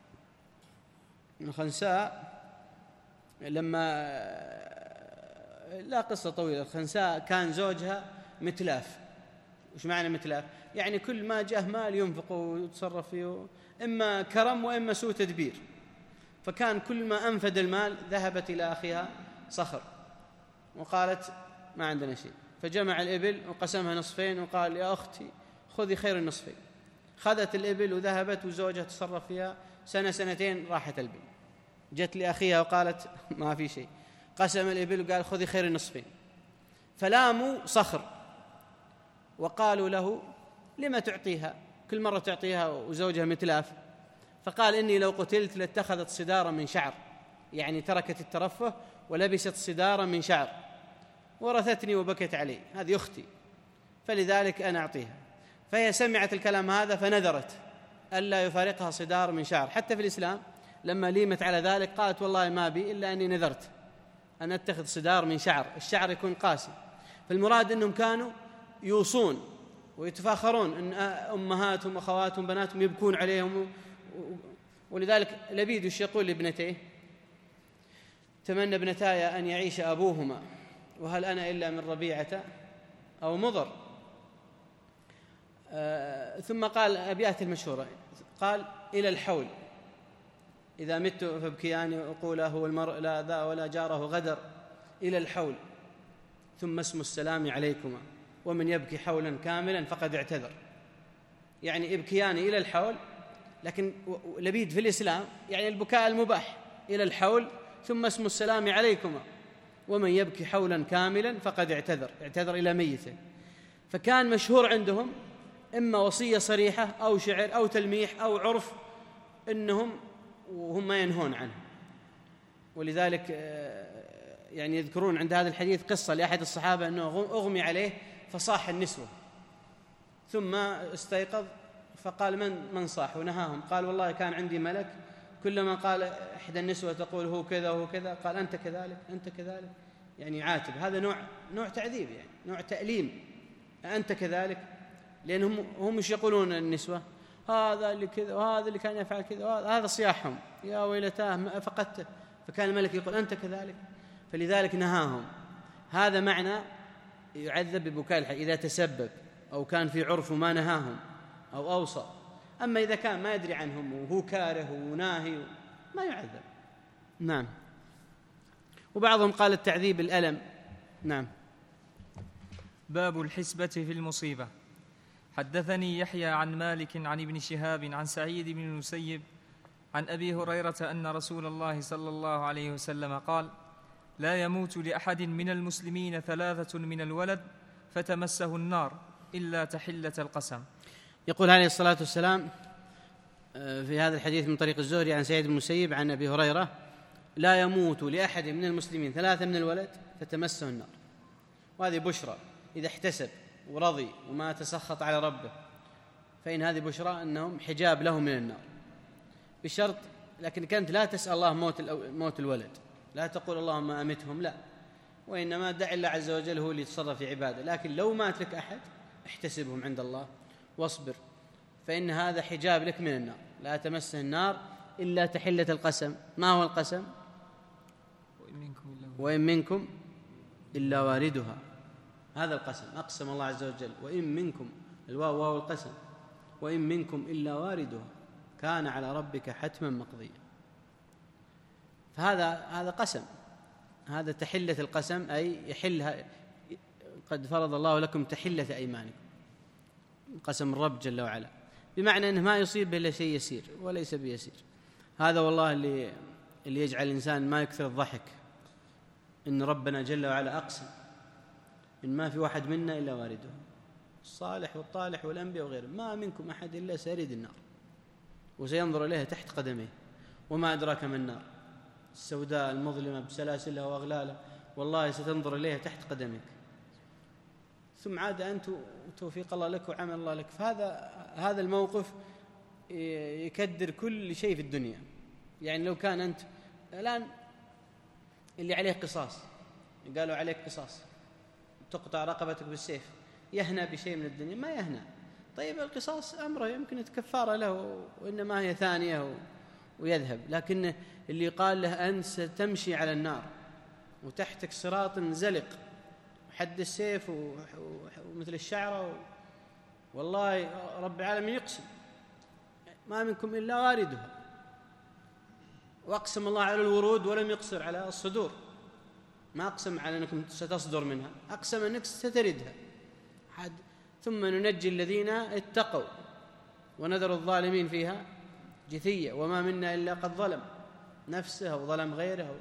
الخنساء لما لا قصة طويلة، الخنساء كان زوجها متلاف. وش معنى متلاف؟ يعني كل ما جاء مال ينفق ويتصرف فيه، إما كرم وإما سوء تدبير. فكان كل ما أنفد المال ذهبت إلى أخيها صخر وقالت ما عندنا شيء، فجمع الإبل وقسمها نصفين وقال يا أختي خذي خير النصفين. خذت الإبل وذهبت وزوجها تصرف فيها سنة سنتين، راحت الإبل. جت لأخيها وقالت ما في شيء، قسم الإبل وقال خذي خير النصفين. فلاموا صخر وقالوا له لما تعطيها كل مرة تعطيها وزوجها متلاف؟ فقال إني لو قتلت لاتخذت صدارا من شعر، يعني تركت الترفه ولبست صدارا من شعر، ورثتني وبكت علي، هذه أختي، فلذلك أنا أعطيها. فهي سمعت الكلام هذا فنذرت ألا يفارقها صدار من شعر. حتى في الإسلام لما ليمت على ذلك قالت والله ما بي إلا أني نذرت أن أتخذ صدار من شعر، الشعر يكون قاسي. فالمراد أنهم كانوا يوصون ويتفاخرون أن أمهاتهم أخواتهم بناتهم يبكون عليهم. ولذلك لبيد وش يقول لابنتيه؟ تمنى ابنتاي أن يعيش أبوهما وهل أنا إلا من ربيعة أو مضر. آه ثم قال أبيات المشهورة، قال إلى الحول إذا مت فابكياني أقوله والمرء لا ذا ولا جاره غدر، إلى الحول ثم اسم السلام عليكما ومن يبكي حولا كاملا فقد اعتذر. يعني ابكياني إلى الحول، لكن لبيد في الإسلام يعني البكاء المباح إلى الحول ثم اسم السلام عليكما ومن يبكي حولا كاملا فقد اعتذر، اعتذر إلى ميته. فكان مشهور عندهم إما وصية صريحة أو شعر أو تلميح أو عرف إنهم وهم ما ينهون عنه. ولذلك يعني يذكرون عند هذا الحديث قصة لأحد الصحابة أنه أغمي عليه فصاح النسوة، ثم استيقظ فقال من من صاح ونهاهم؟ قال والله كان عندي ملك كلما قال إحدى النسوة تقول هو كذا وهو كذا قال أنت كذلك أنت كذلك، يعني عاتب. هذا نوع نوع تعذيب، يعني نوع تأليم، أنت كذلك. لأنهم هم مش يقولون النسوة هذا اللي كذا وهذا اللي كان يفعل كذا، هذا صياحهم يا ويلتاه فقدته. فكان الملك يقول أنت كذلك، فلذلك نهاهم. هذا معنى يعذب ببكاء الحي إذا تسبب أو كان في عرف ما نهاهم أو أوصى. أما إذا كان ما يدري عنهم وهو كاره وناهي ما يعذب. نعم. وبعضهم قال التعذيب الألم. نعم. باب الحسبة في المصيبة. حدثني يحيى عن مالك عن ابن شهاب عن سعيد بن المسيب عن أبي هريرة أن رسول الله صلى الله عليه وسلم قال: لا يموت لأحد من المسلمين ثلاثة من الولد فتمسه النار إلا تحلة القسم. يقول عليه الصلاة والسلام: في هذا الحديث من طريق الزهري عن سعيد بن المسيب عن أبي هريرة: لا يموت لأحد من المسلمين ثلاثة من الولد فتمسه النار. وهذه بشرى إذا احتسب ورضي وما تسخط على ربه، فإن هذه بشرى أنهم حجاب له من النار بشرط. لكن كانت لا تسأل الله موت موت الولد، لا تقول اللهم أمتهم، لا، وإنما دع الله عز وجل هو اللي يتصرف في عباده. لكن لو مات لك أحد احتسبهم عند الله واصبر، فإن هذا حجاب لك من النار. لا تمسه النار إلا تحلة القسم. ما هو القسم؟ وإن منكم إلا واردها. هذا القسم، أقسم الله عز وجل: وإن منكم، الواو واو القسم، وإن منكم إلا واردها كان على ربك حتما مقضيا. فهذا هذا قسم، هذا تحلة القسم، أي يحلها، قد فرض الله لكم تحلة أيمانكم، قسم الرب جل وعلا، بمعنى أنه ما يصيب إلا شيء يسير وليس بيسير. هذا والله اللي اللي يجعل الإنسان ما يكثر الضحك، إن ربنا جل وعلا أقسم إن ما في واحد منا إلا وارده، الصالح والطالح والأنبياء وغيره، ما منكم أحد إلا سيرد النار وسينظر إليها تحت قدميه. وما أدراك ما النار السوداء المظلمة بسلاسلها وأغلالها، والله ستنظر إليها تحت قدمك. ثم عاد أنت وتوفيق الله لك وعمل الله لك. فهذا هذا الموقف يكدر كل شيء في الدنيا. يعني لو كان أنت الآن اللي عليه قصاص، قالوا عليك قصاص، تقطع رقبتك بالسيف، يهنى بشيء من الدنيا؟ ما يهنى. طيب القصاص أمره يمكن يتكفار له وإنما هي ثانية ويذهب. لكن اللي قال له أنت ستمشي على النار وتحتك صراط زلق حد السيف ومثل الشعرة، والله رب العالمين يقسم ما منكم إلا واردها. وأقسم الله على الورود ولم يقصر على الصدور، ما أقسم على أنكم ستصدر منها، أقسم أنك ستردها. حد ثم ننجي الذين اتقوا ونذر الظالمين فيها جثية وما منا إلا قد ظلم نفسه وظلم غيره.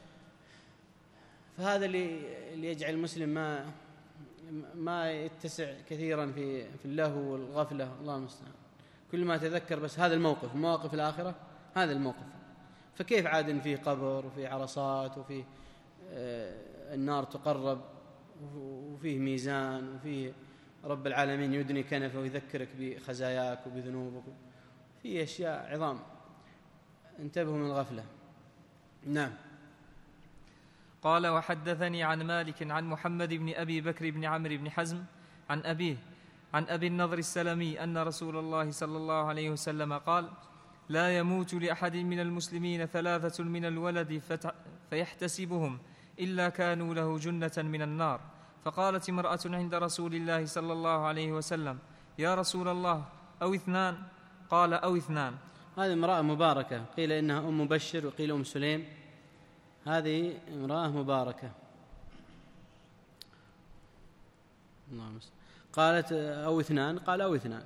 فهذا اللي اللي يجعل المسلم ما ما يتسع كثيرا في في اللهو والغفلة. الله المستعان. كل ما تذكر بس هذا الموقف، مواقف الآخرة، هذا الموقف. فكيف عاد فيه قبر وفيه عرصات وفيه النار تقرب وفيه ميزان وفيه رب العالمين يدني كنفه ويذكرك بخزاياك وبذنوبك، فيه أشياء عظام. انتبهوا من الغفلة. نعم. قال: وحدثني عن مالك عن محمد بن أبي بكر بن عمرو بن حزم عن أبيه عن أبي النضر السلمي أن رسول الله صلى الله عليه وسلم قال: لا يموت لأحد من المسلمين ثلاثة من الولد فيحتسبهم إلا كانوا له جنة من النار. فقالت امرأة عند رسول الله صلى الله عليه وسلم: يا رسول الله، أو اثنان؟ قال: أو اثنان. هذه امرأة مباركة، قيل إنها أم مبشر وقيل أم سليم. هذه امرأة مباركة. قالت: أو اثنان؟ قال: أو اثنان.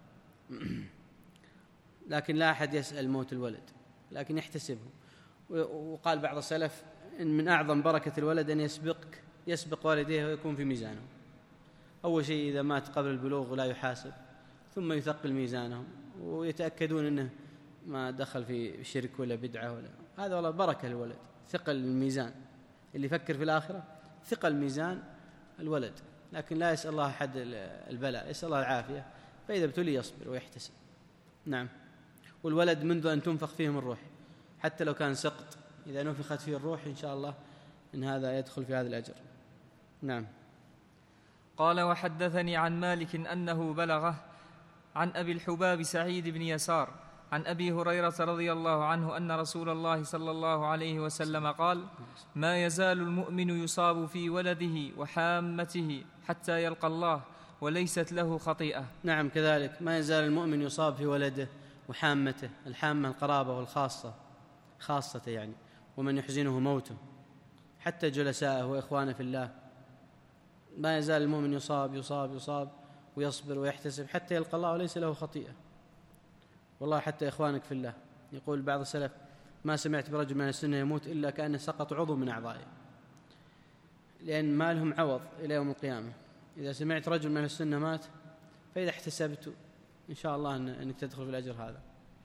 لكن لا أحد يسأل موت الولد، لكن يحتسبه. وقال بعض السلف إن من أعظم بركة الولد أن يسبقك يسبق والديه ويكون في ميزانه. أول شيء إذا مات قبل البلوغ لا يحاسب، ثم يثقل ميزانهم ويتأكدون أنه ما دخل في شرك ولا بدعة ولا. هذا والله بركة الولد، ثقل الميزان. اللي يفكر في الآخرة ثقل ميزان الولد. لكن لا يسأل الله أحد البلاء، يسأل الله العافية، فإذا ابتلي يصبر ويحتسب. نعم. والولد منذ أن تنفخ فيهم الروح، حتى لو كان سقط، إذا نفخت فيه الروح إن شاء الله إن هذا يدخل في هذا الأجر. نعم. قال: وحدثني عن مالك أنه بلغه عن أبي الحباب سعيد بن يسار عن أبي هريرة رضي الله عنه أن رسول الله صلى الله عليه وسلم قال: ما يزال المؤمن يصاب في ولده وحامته حتى يلقى الله وليست له خطيئة. نعم كذلك، ما يزال المؤمن يصاب في ولده وحامته. الحامة القرابة والخاصة، خاصة يعني، ومن يحزنه موته، حتى جلسائه وإخوانه في الله. ما يزال المؤمن يصاب يصاب يصاب ويصبر ويحتسب حتى يلقى الله وليس له خطيئة. والله حتى إخوانك في الله، يقول بعض السلف: ما سمعت برجل من السنة يموت إلا كأنه سقط عضو من أعضائه، لأن ما لهم عوض إلى يوم القيامة. إذا سمعت رجل من السنة مات، فإذا احتسبت إن شاء الله أنك تدخل في الأجر هذا.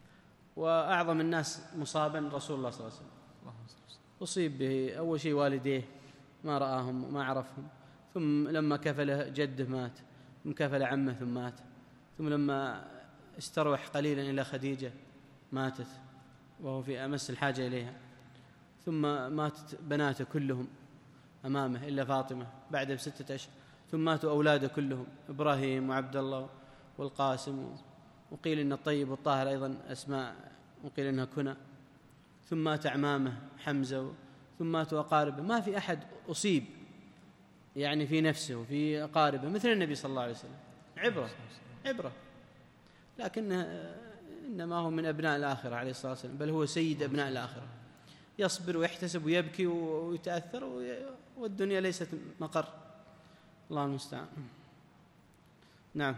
وأعظم الناس مصابا رسول الله صلى الله عليه وسلم، أصيب به أول شيء والديه ما رآهم وما عرفهم، ثم لما كفله جده مات، ثم كفل عمه ثم مات، ثم لما استروح قليلا إلى خديجة ماتت وهو في أمس الحاجة إليها، ثم ماتت بناته كلهم أمامه إلا فاطمة بعد بستة أشهر، ثم ماتوا أولاده كلهم إبراهيم وعبد الله والقاسم، وقيل إن الطيب والطاهر أيضا أسماء وقيل إنها كنى، ثم مات أعمامه حمزة، ثم ماتوا أقاربه. ما في أحد أصيب يعني في نفسه وفي أقاربه مثل النبي صلى الله عليه وسلم. عبرة عبرة، لكنه إنما هو من أبناء الآخرة عليه الصلاة والسلام، بل هو سيد أبناء الآخرة، يصبر ويحتسب ويبكي ويتأثر، والدنيا ليست مقر. الله المستعان. نعم.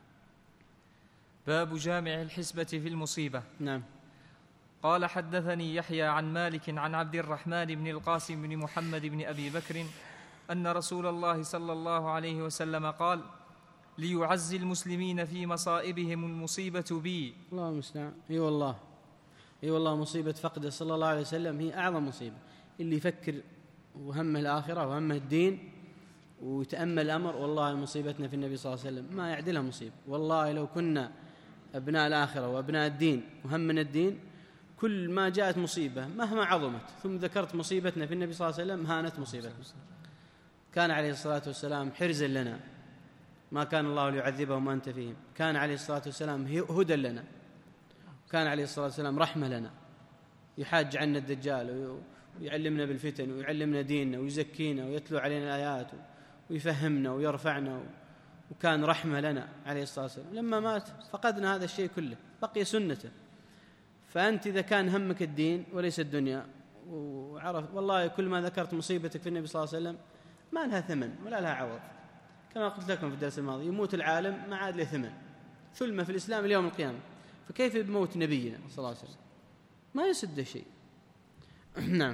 باب جامع الحسبة في المصيبة. نعم. قال حدثني يحيى عن مالك عن عبد الرحمن بن القاسم بن محمد بن أبي بكر أن رسول الله صلى الله عليه وسلم قال: ليعزي المسلمين في مصائبهم المصيبة بي. الله المستعان. اي والله اي والله مصيبة فقده صلى الله عليه وسلم هي أعظم مصيبة. اللي يفكر وهمه الآخرة وهمه الدين ويتأمل الأمر، والله مصيبتنا في النبي صلى الله عليه وسلم ما يعدلها مصيبة. والله لو كنا أبناء الآخرة وأبناء الدين وهمنا الدين، كل ما جاءت مصيبة مهما عظمت ثم ذكرت مصيبتنا في النبي صلى الله عليه وسلم هانت مصيبتنا. كان عليه الصلاة والسلام حرزا لنا، ما كان الله ليعذبهم وأنت فيهم. كان عليه الصلاة والسلام هدى لنا، كان عليه الصلاة والسلام رحمة لنا، يحاج عنا الدجال ويعلمنا بالفتن ويعلمنا ديننا ويزكينا ويتلو علينا الآيات ويفهمنا ويرفعنا، وكان رحمة لنا عليه الصلاة والسلام. لما مات فقدنا هذا الشيء كله، بقي سنته. فأنت إذا كان همك الدين وليس الدنيا، وعرف والله كل ما ذكرت مصيبتك في النبي صلى الله عليه وسلم ما لها ثمن ولا لها عوض. كما قلت لكم في الدرس الماضي، يموت العالم ما عاد له ثمن، ثلمة في الإسلام اليوم القيامة، فكيف بموت نبينا صلى الله عليه وسلم؟ ما يسد شيء. نعم.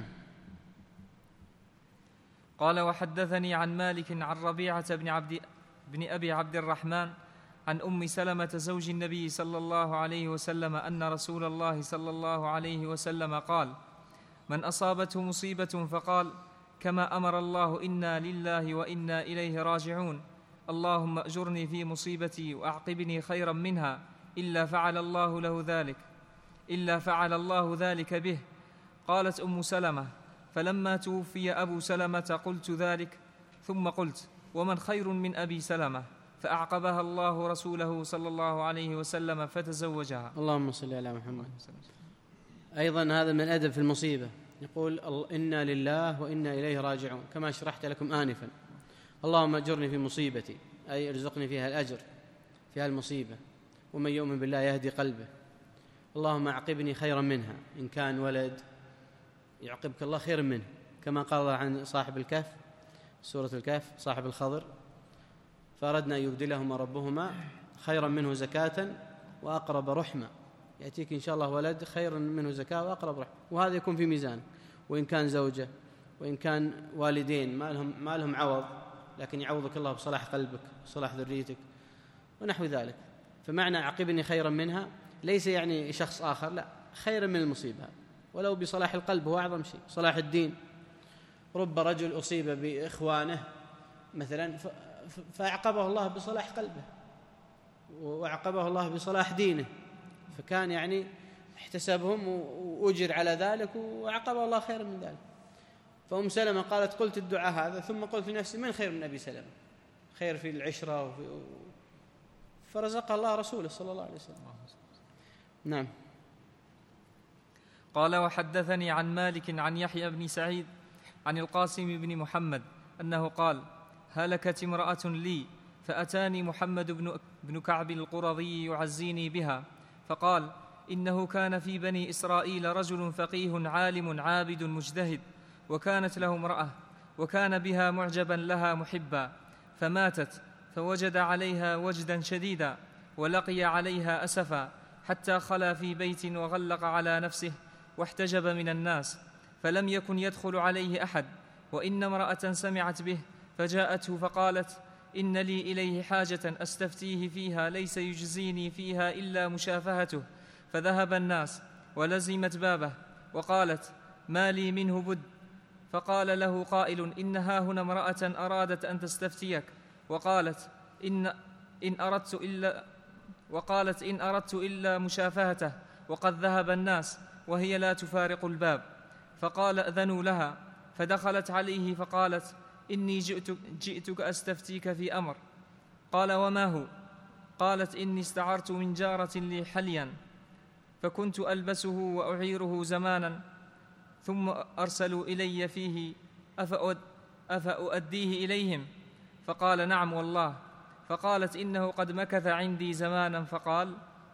قال وحدثني عن مالك عن ربيعة بن عبد بن أبي عبد الرحمن عن أم سلمة زوج النبي صلى الله عليه وسلم أن رسول الله صلى الله عليه وسلم قال: من أصابته مصيبة فقال: كما أمر الله إنا لله وإنا إليه راجعون، اللهم أجرني في مصيبتي وأعقبني خيرا منها، إلا فعل الله له ذلك إلا فعل الله ذلك به. قالت أم سلمة: فلما توفي أبو سلمة قلت ذلك، ثم قلت: ومن خير من أبي سلمة؟ فأعقبها الله رسوله صلى الله عليه وسلم فتزوجها. اللهم صل على محمد. أيضا هذا من الأدب في المصيبة، يقول إنا لله وإنا إليه راجعون، كما شرحت لكم آنفا. اللهم أجرني في مصيبتي، أي ارزقني فيها الأجر في هالمصيبة، ومن يؤمن بالله يهدي قلبه. اللهم أعقبني خيرا منها، إن كان ولد يعقبك الله خير منه، كما قال الله عن صاحب الكهف سورة الكهف صاحب الخضر: فأردنا أن يبدلهما ربهما خيرا منه زكاة وأقرب رحمة. يأتيك إن شاء الله ولد خير منه زكاة وأقرب رحمة، وهذا يكون في ميزان. وإن كان زوجة وإن كان والدين ما لهم, ما لهم عوض، لكن يعوضك الله بصلاح قلبك وصلاح ذريتك ونحو ذلك. فمعنى أعقبني خيرا منها ليس يعني شخص آخر، لا، خيرا من المصيبة، ولو بصلاح القلب هو أعظم شيء، صلاح الدين. رب رجل أصيب بإخوانه مثلا فأعقبه الله بصلاح قلبه وأعقبه الله بصلاح دينه، فكان يعني احتسبهم وأجر على ذلك وأعقبه الله خيرا من ذلك. فأم سلمة قالت: قلت الدعاء هذا ثم قلت لنفسي: من خير من أبي سلمة؟ خير في العشرة وفي فرزق الله رسوله صلى الله عليه وسلم. نعم. قال وحدثني عن مالك عن يحيى بن سعيد عن القاسم بن محمد أنه قال: هلكت امرأة لي، فأتاني محمد بن كعب القرظي يعزيني بها، فقال: إنه كان في بني إسرائيل رجل فقيه عالم عابد مجتهد، وكانت له امرأة، وكان بها معجبا لها محبا، فماتت، فوجد عليها وجدا شديدا، ولقي عليها أسفا، حتى خلا في بيت وغلق على نفسه واحتجب من الناس، فلم يكن يدخل عليه أحد. وإن امرأة سمعت به فجاءته فقالت: إن لي إليه حاجة أستفتيه فيها، ليس يجزيني فيها إلا مشافهته، فذهب الناس ولزمت بابه وقالت: ما لي منه بد. فقال له قائل: إن هاهنا امرأة أرادت أن تستفتيك، وقالت إن, إن أردت إلا وقالت إن أردت إلا مشافهته، وقد ذهب الناس وهي لا تفارق الباب. فقال: أذنوا لها. فدخلت عليه فقالت: إني جئتك, جئتك أستفتيك في أمر. قال: وما هو؟ قالت: إني استعرت من جارة لي حليا، فكنت ألبسه وأعيره زمانا، ثم أرسلوا إلي فيه، أفأؤديه إليهم؟ فقال: نعم والله. فقالت: إنه قد مكث عندي زمانا. فقال: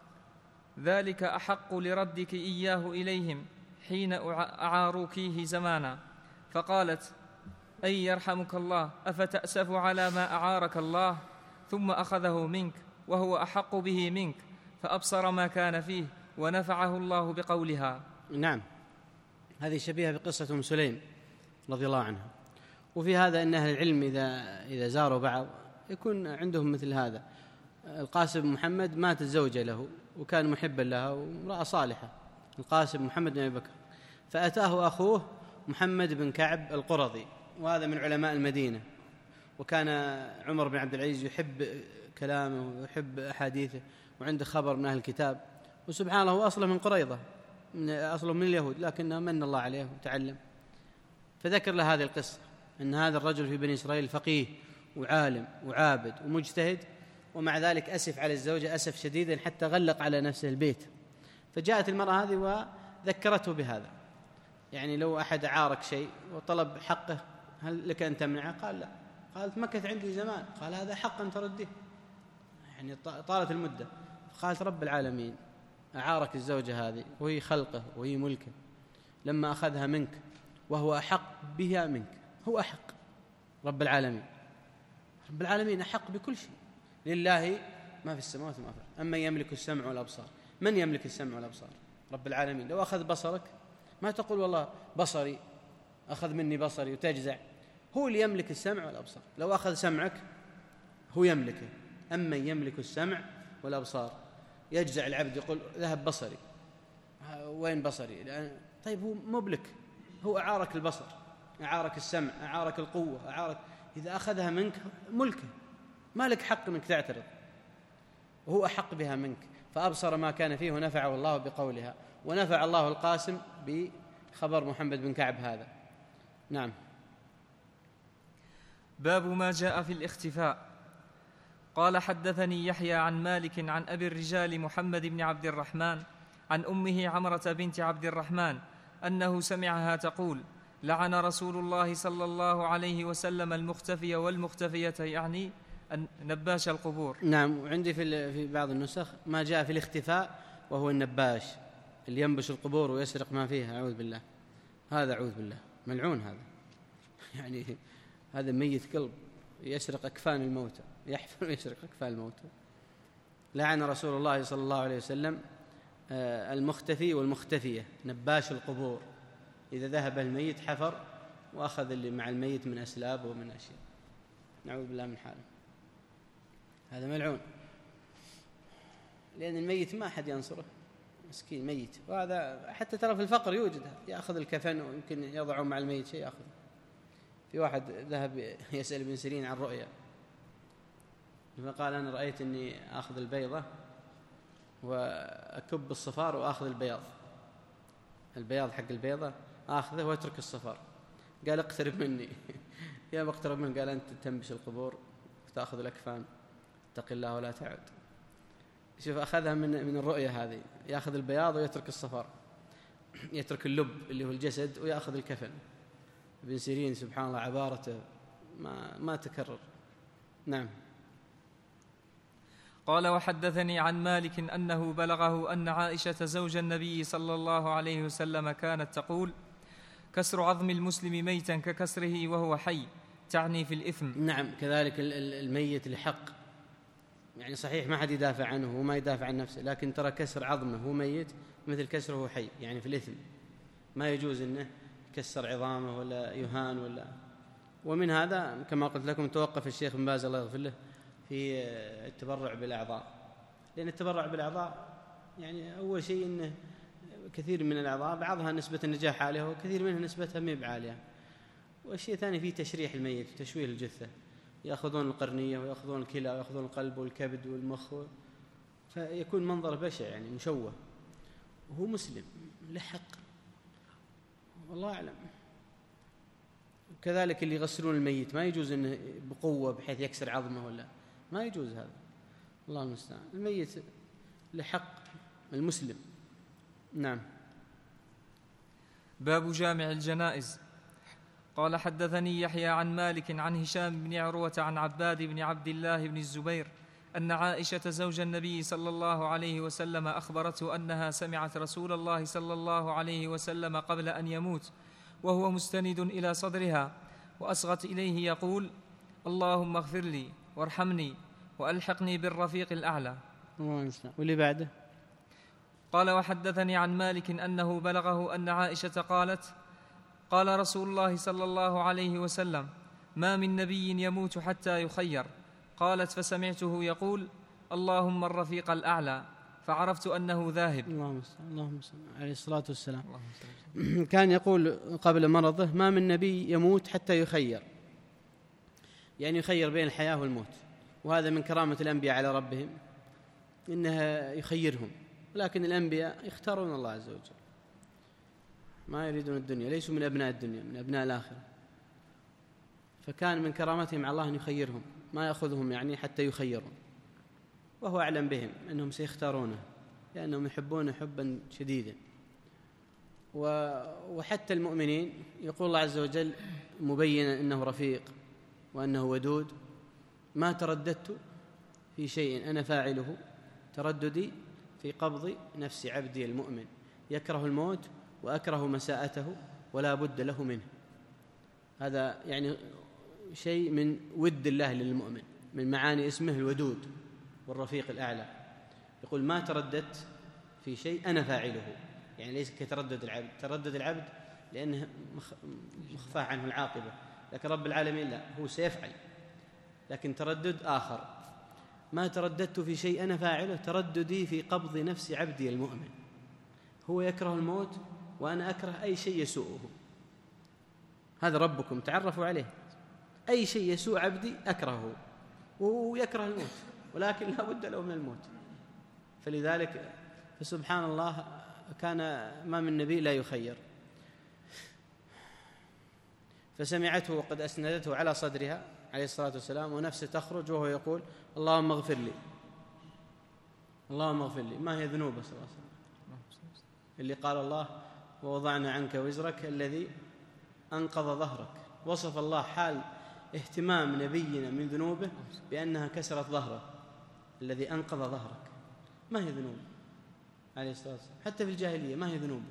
ذلك أحق لردك إياه إليهم حين أعاروكيه زمانا. فقالت: أي يرحمك الله، أفتأسف على ما أعارك الله؟ ثم أخذه منك وهو أحق به منك، فأبصر ما كان فيه ونفعه الله بقولها. نعم، هذه شبيهة بقصة أم سليم رضي الله عنها. وفي هذا أن أهل العلم إذا, إذا زاروا بعض يكون عندهم مثل هذا. القاسم بن محمد ماتت زوجة له وكان محبا لها وامرأة صالحة، القاسم بن محمد بن أبي بكر، فأتاه أخوه محمد بن كعب القرظي، وهذا من علماء المدينة، وكان عمر بن عبد العزيز يحب كلامه ويحب أحاديثه وعنده خبر من أهل الكتاب، وسبحان الله هو أصله من قريظة، أصله من اليهود، لكنه من الله عليه وتعلم. فذكر له هذه القصة، أن هذا الرجل في بني إسرائيل فقيه وعالم وعابد ومجتهد، ومع ذلك أسف على الزوجة أسف شديدا حتى غلق على نفسه البيت. فجاءت المرأة هذه وذكرته بهذا، يعني لو أحد عارك شيء وطلب حقه هل لك أن تمنعه؟ قال لا. قالت: مكث عندي زمان. قال: هذا حق أن ترديه، يعني طالت المدة. قالت: رب العالمين أعارك الزوجة هذه وهي خلقه وهي ملكه، لما أخذها منك وهو أحق بها منك، هو أحق، رب العالمين رب العالمين أحق بكل شيء، لله ما في السماوات وما في الأرض، أما يملك السمع والأبصار. من يملك السمع والأبصار؟ رب العالمين. لو أخذ بصرك ما تقول والله بصري أخذ مني بصري وتجزع، هو اللي يملك السمع والأبصار. لو أخذ سمعك هو يملكه، أما يملك السمع والأبصار. يجزع العبد يقول ذهب بصري، وين بصري؟ طيب هو مبلك، هو أعارك البصر، أعارك السمع، أعارك القوة، أعارك. إذا أخذها منك ملكه، ما لك حق أنك تعترض، وهو أحق بها منك. فأبصر ما كان فيه ونفعه الله بقولها، ونفع الله القاسم بخبر محمد بن كعب هذا. نعم. باب ما جاء في الاختفاء. قال: حدثني يحيى عن مالك عن أبي الرجال محمد بن عبد الرحمن عن أمه عمرة بنت عبد الرحمن أنه سمعها تقول: لعن رسول الله صلى الله عليه وسلم المختفي والمختفية، يعني نباش القبور. نعم. وعندي في في بعض النسخ ما جاء في الاختفاء وهو النباش اللي ينبش القبور ويسرق ما فيها، أعوذ بالله، هذا أعوذ بالله ملعون هذا، يعني هذا ميت قلب يسرق أكفان الموتى، يحفر ويسرق أكفان الموتى. لعن رسول الله صلى الله عليه وسلم المختفي والمختفية، نباش القبور، إذا ذهب الميت حفر وأخذ اللي مع الميت من أسلاب ومن أشياء، نعوذ بالله من حاله، هذا ملعون، لأن الميت ما أحد ينصره، مسكين ميت. وهذا حتى ترى في الفقر يوجد، يأخذ الكفن ويمكن يضعه مع الميت شيء يأخذ. في واحد ذهب يسأل ابن سيرين عن رؤيا، فقال: أنا رأيت أني أخذ البيضة وأكب الصفار وأخذ البياض، البياض حق البيضة أخذه وأترك الصفار. قال: اقترب مني. يا بقترب منه. قال: أنت تنبش القبور وتأخذ الأكفان، اتق الله ولا تعد. شوف، أخذها من من الرؤية هذه، يأخذ البياض ويترك الصفار، يترك اللب اللي هو الجسد ويأخذ الكفن. ابن سيرين سبحان الله عبارته ما ما تكرر. نعم. قال: وحدثني عن مالك أنه بلغه أن عائشة زوج النبي صلى الله عليه وسلم كانت تقول: كسر عظم المسلم ميتا ككسره وهو حي، تعني في الإثم. نعم، كذلك الميت لحق، يعني صحيح ما حد يدافع عنه وما يدافع عن نفسه، لكن ترى كسر عظمه هو ميت مثل كسره هو حي، يعني في الإثم، ما يجوز أنه يكسر عظامه ولا يهان ولا. ومن هذا كما قلت لكم توقف الشيخ بن باز الله يغفر له في التبرع بالأعضاء، لأن التبرع بالأعضاء يعني أول شيء أنه كثير من الأعضاء بعضها نسبة النجاح عالية وكثير منها نسبتها ما هي عالية. والشيء الثاني فيه تشريح الميت وتشويه الجثة، يأخذون القرنية ويأخذون الكلى ويأخذون القلب والكبد والمخ، فيكون منظر بشع يعني مشوه، وهو مسلم له حق والله أعلم. كذلك اللي يغسلون الميت ما يجوز أنه بقوة بحيث يكسر عظمه، ولا ما يجوز هذا، الله المستعان. الميت له حق المسلم. نعم. باب جامع الجنائز. قال حدثني يحيى عن مالك عن هشام بن عروة عن عباد بن عبد الله بن الزبير أن عائشة زوج النبي صلى الله عليه وسلم أخبرته أنها سمعت رسول الله صلى الله عليه وسلم قبل أن يموت وهو مستند إلى صدرها وأصغت إليه يقول: اللهم اغفر لي وارحمني وألحقني بالرفيق الأعلى. واللي بعده قال وحدثني عن مالك أنه بلغه أن عائشة قالت: قال رسول الله صلى الله عليه وسلم: ما من نبي يموت حتى يخير. قالت: فسمعته يقول: اللهم الرفيق الأعلى، فعرفت أنه ذاهب. اللهم اللهم عليه الصلاة والسلام. كان يقول قبل مرضه: ما من نبي يموت حتى يخير، يعني يخير بين الحياة والموت، وهذا من كرامة الأنبياء على ربهم إنها يخيرهم. لكن الأنبياء يختارون الله عز وجل، ما يريدون الدنيا، ليسوا من أبناء الدنيا، من أبناء الآخرة. فكان من كرامتهم على الله أن يخيرهم، ما يأخذهم يعني حتى يخيرون، وهو أعلم بهم أنهم سيختارونه لأنهم يحبونه حبا شديدا. وحتى المؤمنين يقول الله عز وجل مبينا أنه رفيق وأنه ودود: ما ترددت في شيء أنا فاعله ترددي في قبض نفس عبدي المؤمن، يكره الموت وأكره مساءته ولا بد له منه. هذا يعني شيء من ود الله للمؤمن، من معاني اسمه الودود والرفيق الأعلى. يقول: ما ترددت في شيء أنا فاعله، يعني ليس كتردد العبد، تردد العبد لأنه مخفى عنه العاقبة، لكن رب العالمين لا، هو سيفعل، لكن تردد آخر. ما ترددت في شيء أنا فاعله ترددي في قبض نفس عبدي المؤمن، هو يكره الموت وأنا أكره أي شيء يسوءه. هذا ربكم تعرفوا عليه، أي شيء يسوء عبدي أكرهه، وهو يكره الموت ولكن لا بد له من الموت. فلذلك فسبحان الله كان ما من نبي لا يخير. فسمعته وقد أسندته على صدرها عليه الصلاة والسلام ونفسه تخرج وهو يقول: اللهم اغفر لي، اللهم اغفر لي. ما هي ذنوبه صلى الله عليه وسلم اللي قال الله: ووضعنا عنك وزرك الذي أنقض ظهرك. وصف الله حال اهتمام نبينا من ذنوبه بأنها كسرت ظهره، الذي أنقض ظهرك. ما هي ذنوب عليه الصلاة والسلام حتى في الجاهلية، ما هي ذنوب.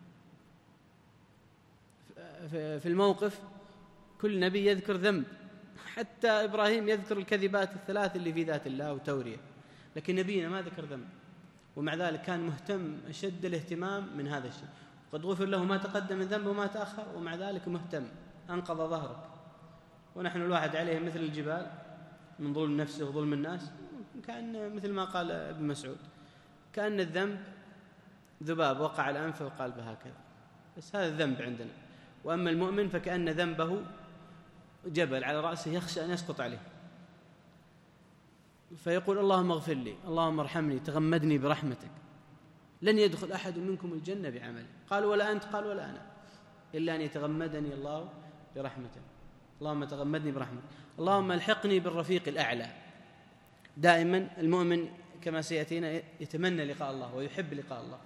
في الموقف كل نبي يذكر ذنب، حتى إبراهيم يذكر الكذبات الثلاث اللي في ذات الله وتوريه، لكن نبينا ما ذكر ذنب، ومع ذلك كان مهتم أشد الاهتمام من هذا الشيء. قد غفر له ما تقدم من ذنبه وما تأخر، ومع ذلك مهتم، أنقض ظهرك. ونحن الواحد عليه مثل الجبال من ظلم نفسه وظلم الناس، كأن مثل ما قال ابن مسعود: كأن الذنب ذباب وقع على أنفه وقال بهكذا، بس هذا الذنب عندنا. وأما المؤمن فكأن ذنبه جبل على رأسه يخشى أن يسقط عليه، فيقول: اللهم اغفر لي، اللهم ارحمني، تغمدني برحمتك، لن يدخل أحد منكم الجنة بعمله. قال: ولا أنت؟ قال: ولا أنا، إلا أن يتغمدني الله برحمته. اللهم تغمدني برحمتك، اللهم الحقني بالرفيق الأعلى. دائما المؤمن كما سيأتينا يتمنى لقاء الله ويحب لقاء الله،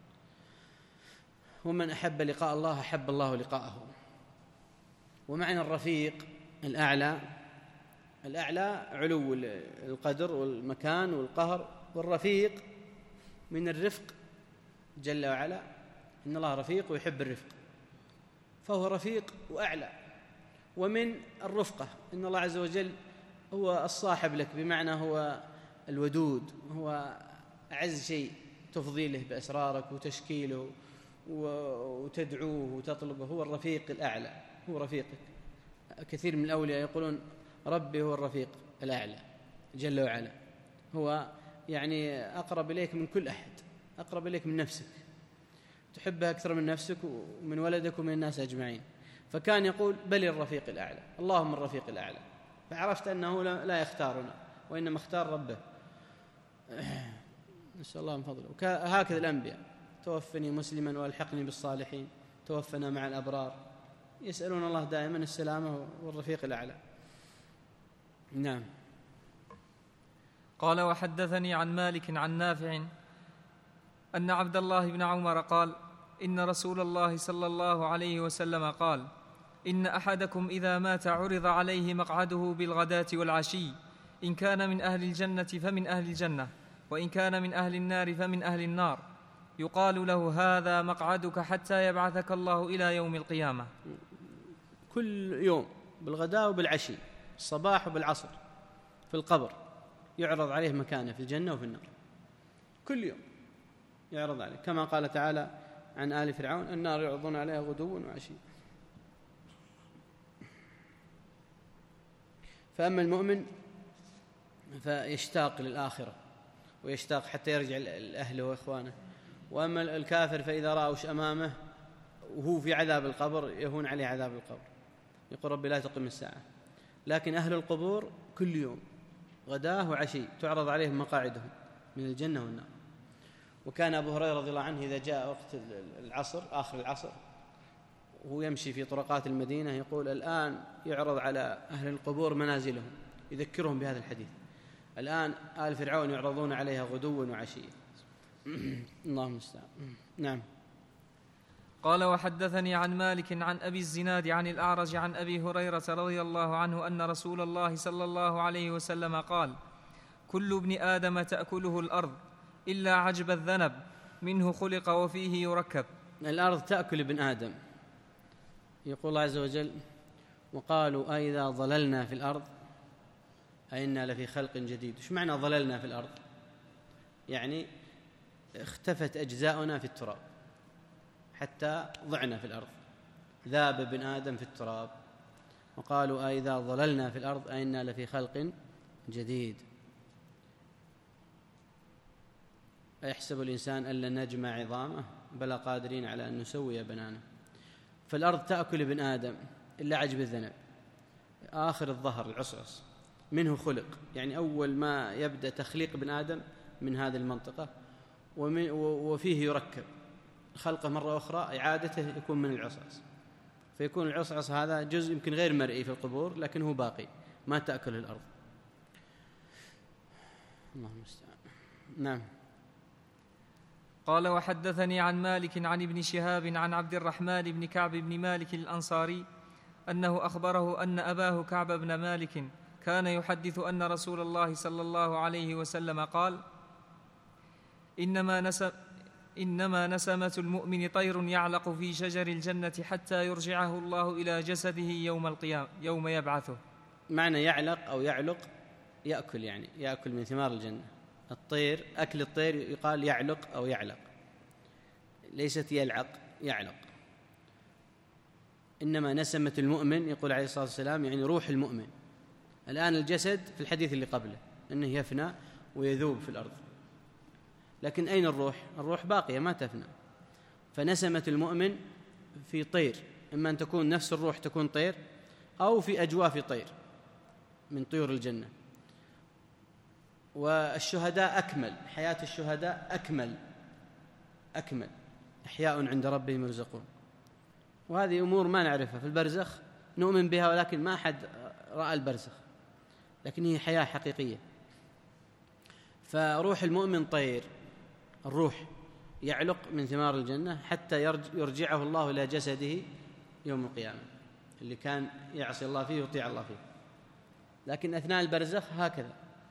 ومن أحب لقاء الله أحب الله لقاءه. ومعنى الرفيق الأعلى، الأعلى علو القدر والمكان والقهر، والرفيق من الرفق جل وعلا، إن الله رفيق ويحب الرفق، فهو رفيق وأعلى. ومن الرفقة إن الله عز وجل هو الصاحب لك، بمعنى هو الودود، هو أعز شيء تفضي له بأسرارك وتشكيله وتدعوه وتطلبه، هو الرفيق الأعلى، هو رفيقك. كثير من الأولياء يقولون: ربي هو الرفيق الأعلى جل وعلا، هو يعني أقرب إليك من كل أحد، أقرب إليك من نفسك، تحبها أكثر من نفسك ومن ولدك ومن الناس أجمعين. فكان يقول بل الرفيق الأعلى، اللهم الرفيق الأعلى. فعرفت أنه لا يختارنا وإنما اختار ربه. نسأل الله من فضله. وهكذا الأنبياء، توفني مسلما والحقني بالصالحين، توفنا مع الأبرار، يسألون الله دائما السلامة والرفيق الأعلى. نعم. قال وحدثني عن مالك عن نافع أن عبد الله بن عمر قال إن رسول الله صلى الله عليه وسلم قال إن أحدكم إذا مات عرض عليه مقعده بالغداة والعشي، إن كان من أهل الجنة فمن أهل الجنة، وإن كان من أهل النار فمن أهل النار، يقال له هذا مقعدك حتى يبعثك الله إلى يوم القيامة. كل يوم بالغداء وبالعشي، الصباح وبالعصر، في القبر يعرض عليه مكانه في الجنة وفي النار، كل يوم يعرض عليه، كما قال تعالى عن آل فرعون النار يعرضون عليها غدوا وعشي. فأما المؤمن فيشتاق للآخرة ويشتاق حتى يرجع لأهله وإخوانه، وأما الكافر فإذا رأى وش أمامه وهو في عذاب القبر يهون عليه عذاب القبر، يقول ربي لا تقم الساعة. لكن أهل القبور كل يوم غداه وعشي تعرض عليهم مقاعدهم من الجنة والنار. وكان أبو هريرة رضي الله عنه إذا جاء وقت العصر آخر العصر وهو يمشي في طرقات المدينة يقول الآن يعرض على أهل القبور منازلهم، يذكرهم بهذا الحديث، الآن آل فرعون يعرضون عليها غدوا وعشيا. اللهم المستعان. نعم. قال وحدثني عن مالك عن أبي الزناد عن الأعرج عن أبي هريرة رضي الله عنه أن رسول الله صلى الله عليه وسلم قال كل ابن آدم تأكله الأرض إلا عجب الذنب منه خلق وفيه يركب. الأرض تأكل ابن آدم، يقول الله عز وجل وقالوا أئذا ضللنا في الأرض أئنا لفي خلق جديد. وش معنى ضللنا في الأرض؟ يعني اختفت أجزاؤنا في التراب حتى ضعنا في الأرض، ذاب ابن آدم في التراب. وقالوا أئذا ضللنا في الأرض أئنا لفي خلق جديد. أيحسب الإنسان أن لن نجمع عظامه بلى قادرين على أن نسوي بنانه. فالأرض تأكل ابن آدم إلا عجب الذنب، آخر الظهر العصعص، منه خلق، يعني أول ما يبدأ تخليق ابن آدم من هذه المنطقة، وفيه يركب خلقه مرة أخرى إعادته يكون من العصعص، فيكون العصعص هذا جزء يمكن غير مرئي في القبور لكن هو باقي ما تأكل الأرض. اللهم المستعان. نعم. قال وحدثني عن مالك عن ابن شهاب عن عبد الرحمن بن كعب بن مالك الأنصاري أنه أخبره أن أباه كعب بن مالك كان يحدث أن رسول الله صلى الله عليه وسلم قال إنما نسم إنما نسمة المؤمن طير يعلق في شجر الجنة حتى يرجعه الله إلى جسده يوم القيامة يوم يبعثه. معنى يعلق أو يعلق يأكل، يعني يأكل من ثمار الجنة. الطير أكل الطير يقال يعلق أو يعلق، ليست يلعق، يعلق. إنما نسمة المؤمن يقول عليه الصلاة والسلام يعني روح المؤمن. الآن الجسد في الحديث اللي قبله أنه يفنى ويذوب في الأرض، لكن أين الروح؟ الروح باقية ما تفنى. فنسمة المؤمن في طير، إما أن تكون نفس الروح تكون طير أو في أجواف طير من طيور الجنة. والشهداء أكمل، حياة الشهداء أكمل أكمل أحياء عند ربهم يرزقون. وهذه أمور ما نعرفها في البرزخ، نؤمن بها ولكن ما أحد رأى البرزخ، لكن هي حياة حقيقية. فروح المؤمن طير، الروح يعلق من ثمار الجنة حتى يرجعه الله إلى جسده يوم القيامة اللي كان يعصي الله فيه ويطيع الله فيه. لكن أثناء البرزخ هكذا.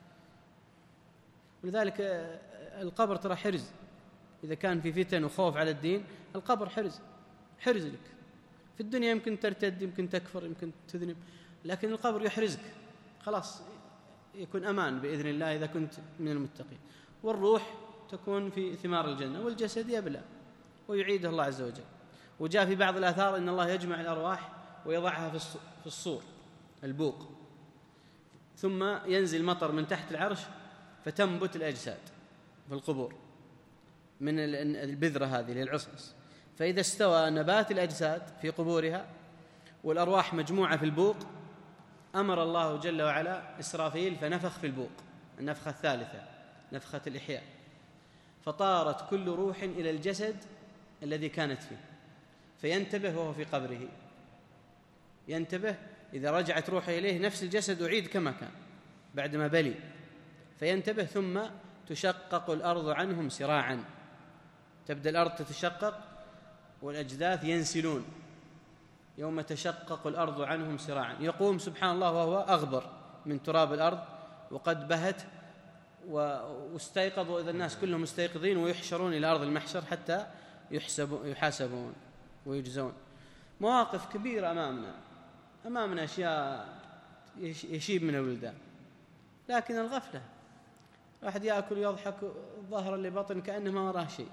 ولذلك القبر ترى حرز، إذا كان في فتن وخوف على الدين القبر حرز، حرز لك. في الدنيا يمكن ترتد، يمكن تكفر، يمكن تذنب، لكن القبر يحرزك، خلاص يكون أمان بإذن الله إذا كنت من المتقين. والروح تكون في ثمار الجنة، والجسد يبلى ويعيده الله عز وجل. وجاء في بعض الآثار إن الله يجمع الأرواح ويضعها في الصور البوق، ثم ينزل مطر من تحت العرش فتنبت الأجساد في القبور، من البذرة هذه للعصعص، فإذا استوى نبات الأجساد في قبورها والأرواح مجموعة في البوق، أمر الله جل وعلا إسرافيل فنفخ في البوق النفخة الثالثة، نفخة الإحياء، فطارت كل روح إلى الجسد الذي كانت فيه، فينتبه وهو في قبره، ينتبه إذا رجعت روحه إليه نفس الجسد أعيد كما كان بعدما بلي، فينتبه ثم تشقق الأرض عنهم سراعا، تبدأ الأرض تتشقق والأجداث ينسلون، يوم تشقق الأرض عنهم سراعا، يقوم سبحان الله وهو أغبر من تراب الأرض وقد بهت واستيقظوا، إذا الناس كلهم مستيقظين، ويحشرون إلى أرض المحشر حتى يحسبوا يحاسبون ويجزون. مواقف كبيرة أمامنا، أمامنا أشياء يشيب من الولدان، لكن الغفلة، واحد يأكل يضحك ظهرا لبطن كأنه ما وراه شيء.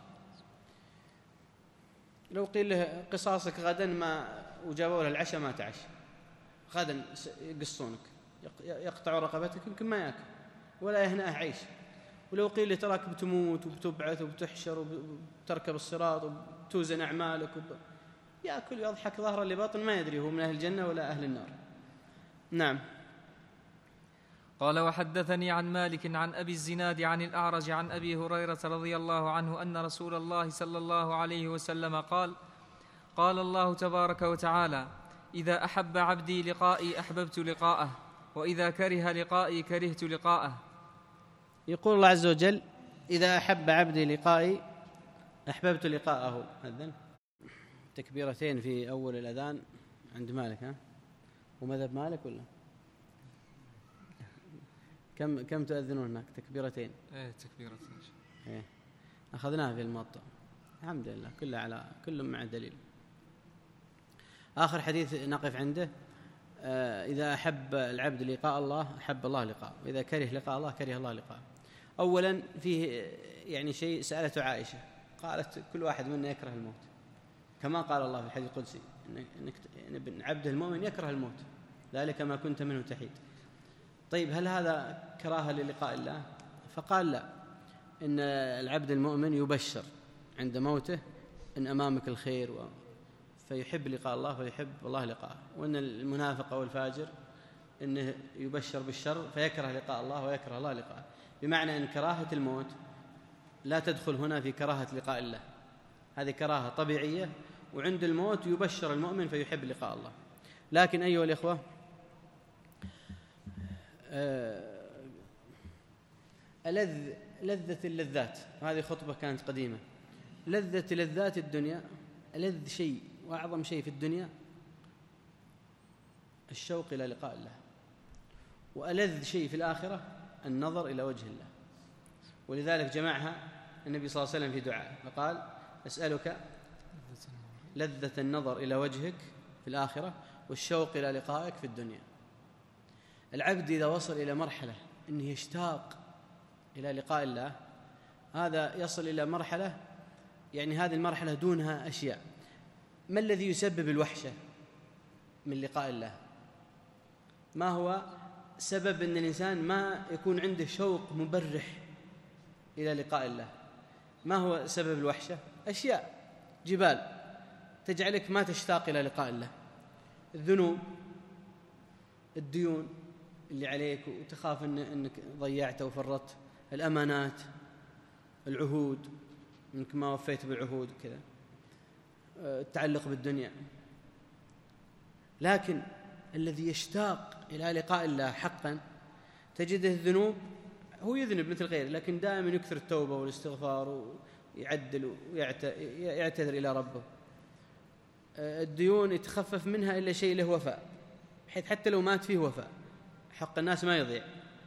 لو قيل له قصاصك غدا ما وجابوا له العشاء ما تعش، غدا يقصونك يقطعوا رقبتك يمكن ما يأكل ولا يهنأه عيش. ولو قيل له تراك بتموت وبتبعث وبتحشر وبتركب الصراط وبتوزن أعمالك وب... يأكل يضحك ظهرا لبطن، ما يدري هو من أهل الجنة ولا أهل النار. نعم. قال وحدثني عن مالك عن أبي الزناد عن الأعرج عن أبي هريرة رضي الله عنه أن رسول الله صلى الله عليه وسلم قال: قال الله تبارك وتعالى: إذا أحب عبدي لقائي أحببت لقاءه، وإذا كره لقائي كرهت لقاءه. يقول الله عز وجل: إذا أحب عبدي لقائي أحببت لقاءه. أذن تكبيرتين في أول الأذان عند مالك، ها؟ ومذهب مالك ولا كم كم تؤذنون هناك؟ تكبيرتين. ايه تكبيرتين. ايه اخذناها في الموطأ، الحمد لله، كلها على كل مع دليل. آخر حديث نقف عنده: آه إذا أحب العبد لقاء الله أحب الله لقاءه، وإذا كره لقاء الله كره الله لقاءه. أولا فيه يعني شيء سألته عائشة، قالت: كل واحد منا يكره الموت، كما قال الله في الحديث القدسي إن ابن عبد المؤمن يكره الموت، ذلك ما كنت منه تحيد. طيب هل هذا كراهة للقاء الله؟ فقال: لا، إن العبد المؤمن يبشر عند موته إن أمامك الخير و... فيحب لقاء الله فيحب الله لقاءه، وإن المنافق أو الفاجر إنه يبشر بالشر فيكره لقاء الله ويكره الله لقاءه، بمعنى أن كراهة الموت لا تدخل هنا في كراهة لقاء الله، هذه كراهة طبيعية، وعند الموت يبشر المؤمن فيحب لقاء الله. لكن أيها الإخوة، ألذ لذة اللذات، هذه خطبة كانت قديمة، لذة لذات الدنيا، ألذ شيء وأعظم شيء في الدنيا الشوق إلى لقاء الله، وألذ شيء في الآخرة النظر إلى وجه الله. ولذلك جمعها النبي صلى الله عليه وسلم في دعاء فقال: أسألك لذة النظر إلى وجهك في الآخرة والشوق إلى لقائك في الدنيا. العبد إذا وصل إلى مرحلة أنه يشتاق إلى لقاء الله، هذا يصل إلى مرحلة، يعني هذه المرحلة دونها أشياء. ما الذي يسبب الوحشة من لقاء الله؟ ما هو سبب أن الإنسان ما يكون عنده شوق مبرح إلى لقاء الله؟ ما هو سبب الوحشة؟ أشياء، جبال تجعلك ما تشتاق إلى لقاء الله: الذنوب، الديون اللي عليك وتخاف إن أنك ضيعت وفرطت، الأمانات، العهود إنك ما وفيت بالعهود كذا، التعلق بالدنيا. لكن الذي يشتاق إلى لقاء الله حقا تجده الذنوب، هو يذنب مثل غيره لكن دائما يكثر التوبة والاستغفار ويعدل ويعتذر إلى ربه. الديون يتخفف منها إلا شيء له وفاء، بحيث حتى لو مات فيه وفاء حق الناس ما يضيع،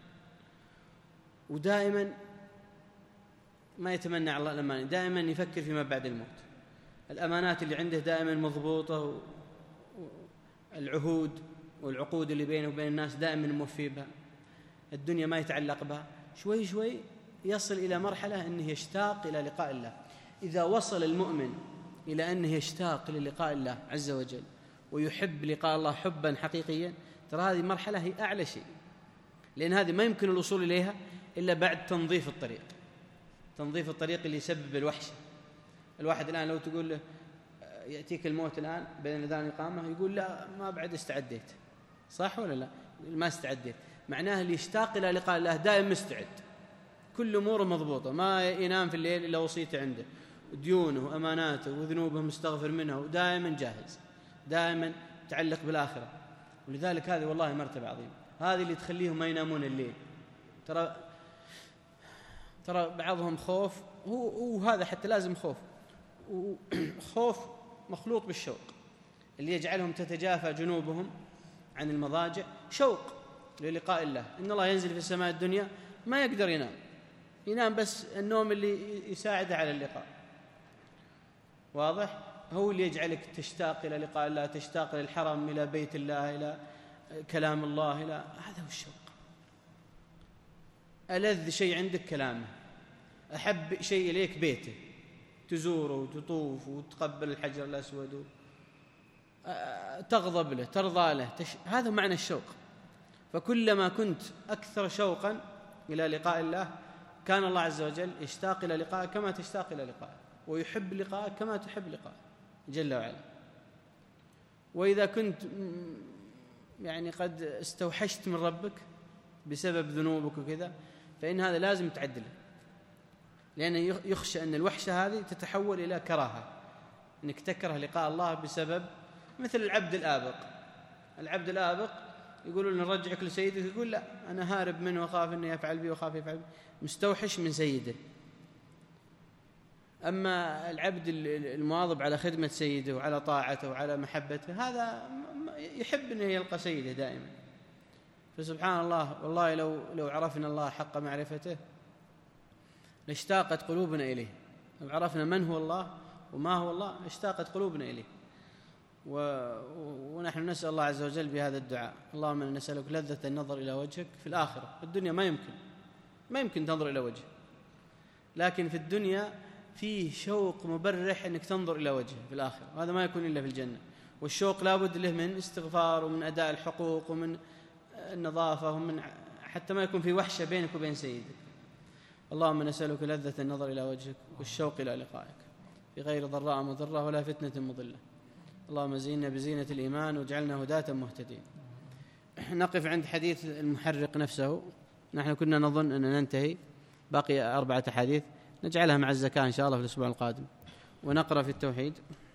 ودائما ما يتمنى على الله الأمان، دائما يفكر فيما بعد الموت. الأمانات اللي عنده دائما مضبوطة، والعهود والعقود اللي بينه وبين الناس دائما موفي بها، الدنيا ما يتعلق بها. شوي شوي يصل إلى مرحلة أنه يشتاق إلى لقاء الله. إذا وصل المؤمن إلى أنه يشتاق للقاء الله عز وجل ويحب لقاء الله حبا حقيقيا، ترى هذه المرحلة هي أعلى شيء، لأن هذه ما يمكن الوصول إليها إلا بعد تنظيف الطريق. تنظيف الطريق اللي يسبب الوحشة. الواحد الآن لو تقول له يأتيك الموت الآن بين الأذان والإقامة يقول لا ما بعد استعديت، صح ولا لا؟ ما استعديت، معناه اللي يشتاق إلى لقاء الله دائما مستعد، كل أموره مضبوطة، ما ينام في الليل إلا وصيته عنده، ديونه وأماناته وذنوبه مستغفر منها، ودائما جاهز، دائما متعلق بالآخرة. ولذلك هذه والله مرتبة عظيمة، هذه اللي تخليهم ما ينامون الليل. ترى ترى بعضهم خوف، هو هذا حتى لازم خوف، خوف مخلوط بالشوق اللي يجعلهم تتجافى جنوبهم عن المضاجع، شوق للقاء الله. إن الله ينزل في السماء الدنيا ما يقدر ينام، ينام بس النوم اللي يساعده على اللقاء، واضح؟ هو اللي يجعلك تشتاق إلى لقاء الله، تشتاق إلى الحرم، إلى بيت الله، إلى كلام الله، إلى هذا هو الشوق. ألذ شيء عندك كلامه، أحب شيء إليك بيته، تزوره وتطوف وتقبل الحجر الأسود، تغضب له، ترضى له، تش... هذا معنى الشوق. فكلما كنت أكثر شوقا إلى لقاء الله كان الله عز وجل يشتاق إلى لقائك كما تشتاق إلى لقائه، ويحب لقائك كما تحب لقائه جل وعلا. وإذا كنت يعني قد استوحشت من ربك بسبب ذنوبك وكذا، فإن هذا لازم تعدله، لأنه يخشى أن الوحشة هذه تتحول إلى كراهة، أنك تكره لقاء الله بسبب، مثل العبد الآبق. العبد الآبق يقولون نرجعك لسيدك، يقول لا أنا هارب منه وخاف أنه يفعل بي وخاف يفعل بي، مستوحش من سيده. أما العبد المواظب على خدمة سيده وعلى طاعته وعلى محبته، هذا يحب أنه يلقى سيده دائما. فسبحان الله، والله لو لو عرفنا الله حق معرفته لاشتاقت قلوبنا إليه. لو عرفنا من هو الله وما هو الله اشتاقت قلوبنا إليه. و... ونحن نسأل الله عز وجل بهذا الدعاء: اللهم نسألك لذة النظر إلى وجهك في الآخرة. في الدنيا ما يمكن ما يمكن تنظر إلى وجهه، لكن في الدنيا فيه شوق مبرح أنك تنظر إلى وجهه في الآخرة، وهذا ما يكون إلا في الجنة. والشوق لابد له من استغفار ومن أداء الحقوق ومن النظافة، ومن حتى ما يكون في وحشة بينك وبين سيدك. اللهم نسألك لذة النظر إلى وجهك والشوق إلى لقائك بغير ضراء مضرة ولا فتنة مضلة. اللهم زينا بزينة الإيمان واجعلنا هداة مهتدين. نقف عند حديث المحرق نفسه. نحن كنا نظن أن ننتهي، باقي أربعة حديث نجعلها مع الزكاة إن شاء الله في الأسبوع القادم، ونقرأ في التوحيد.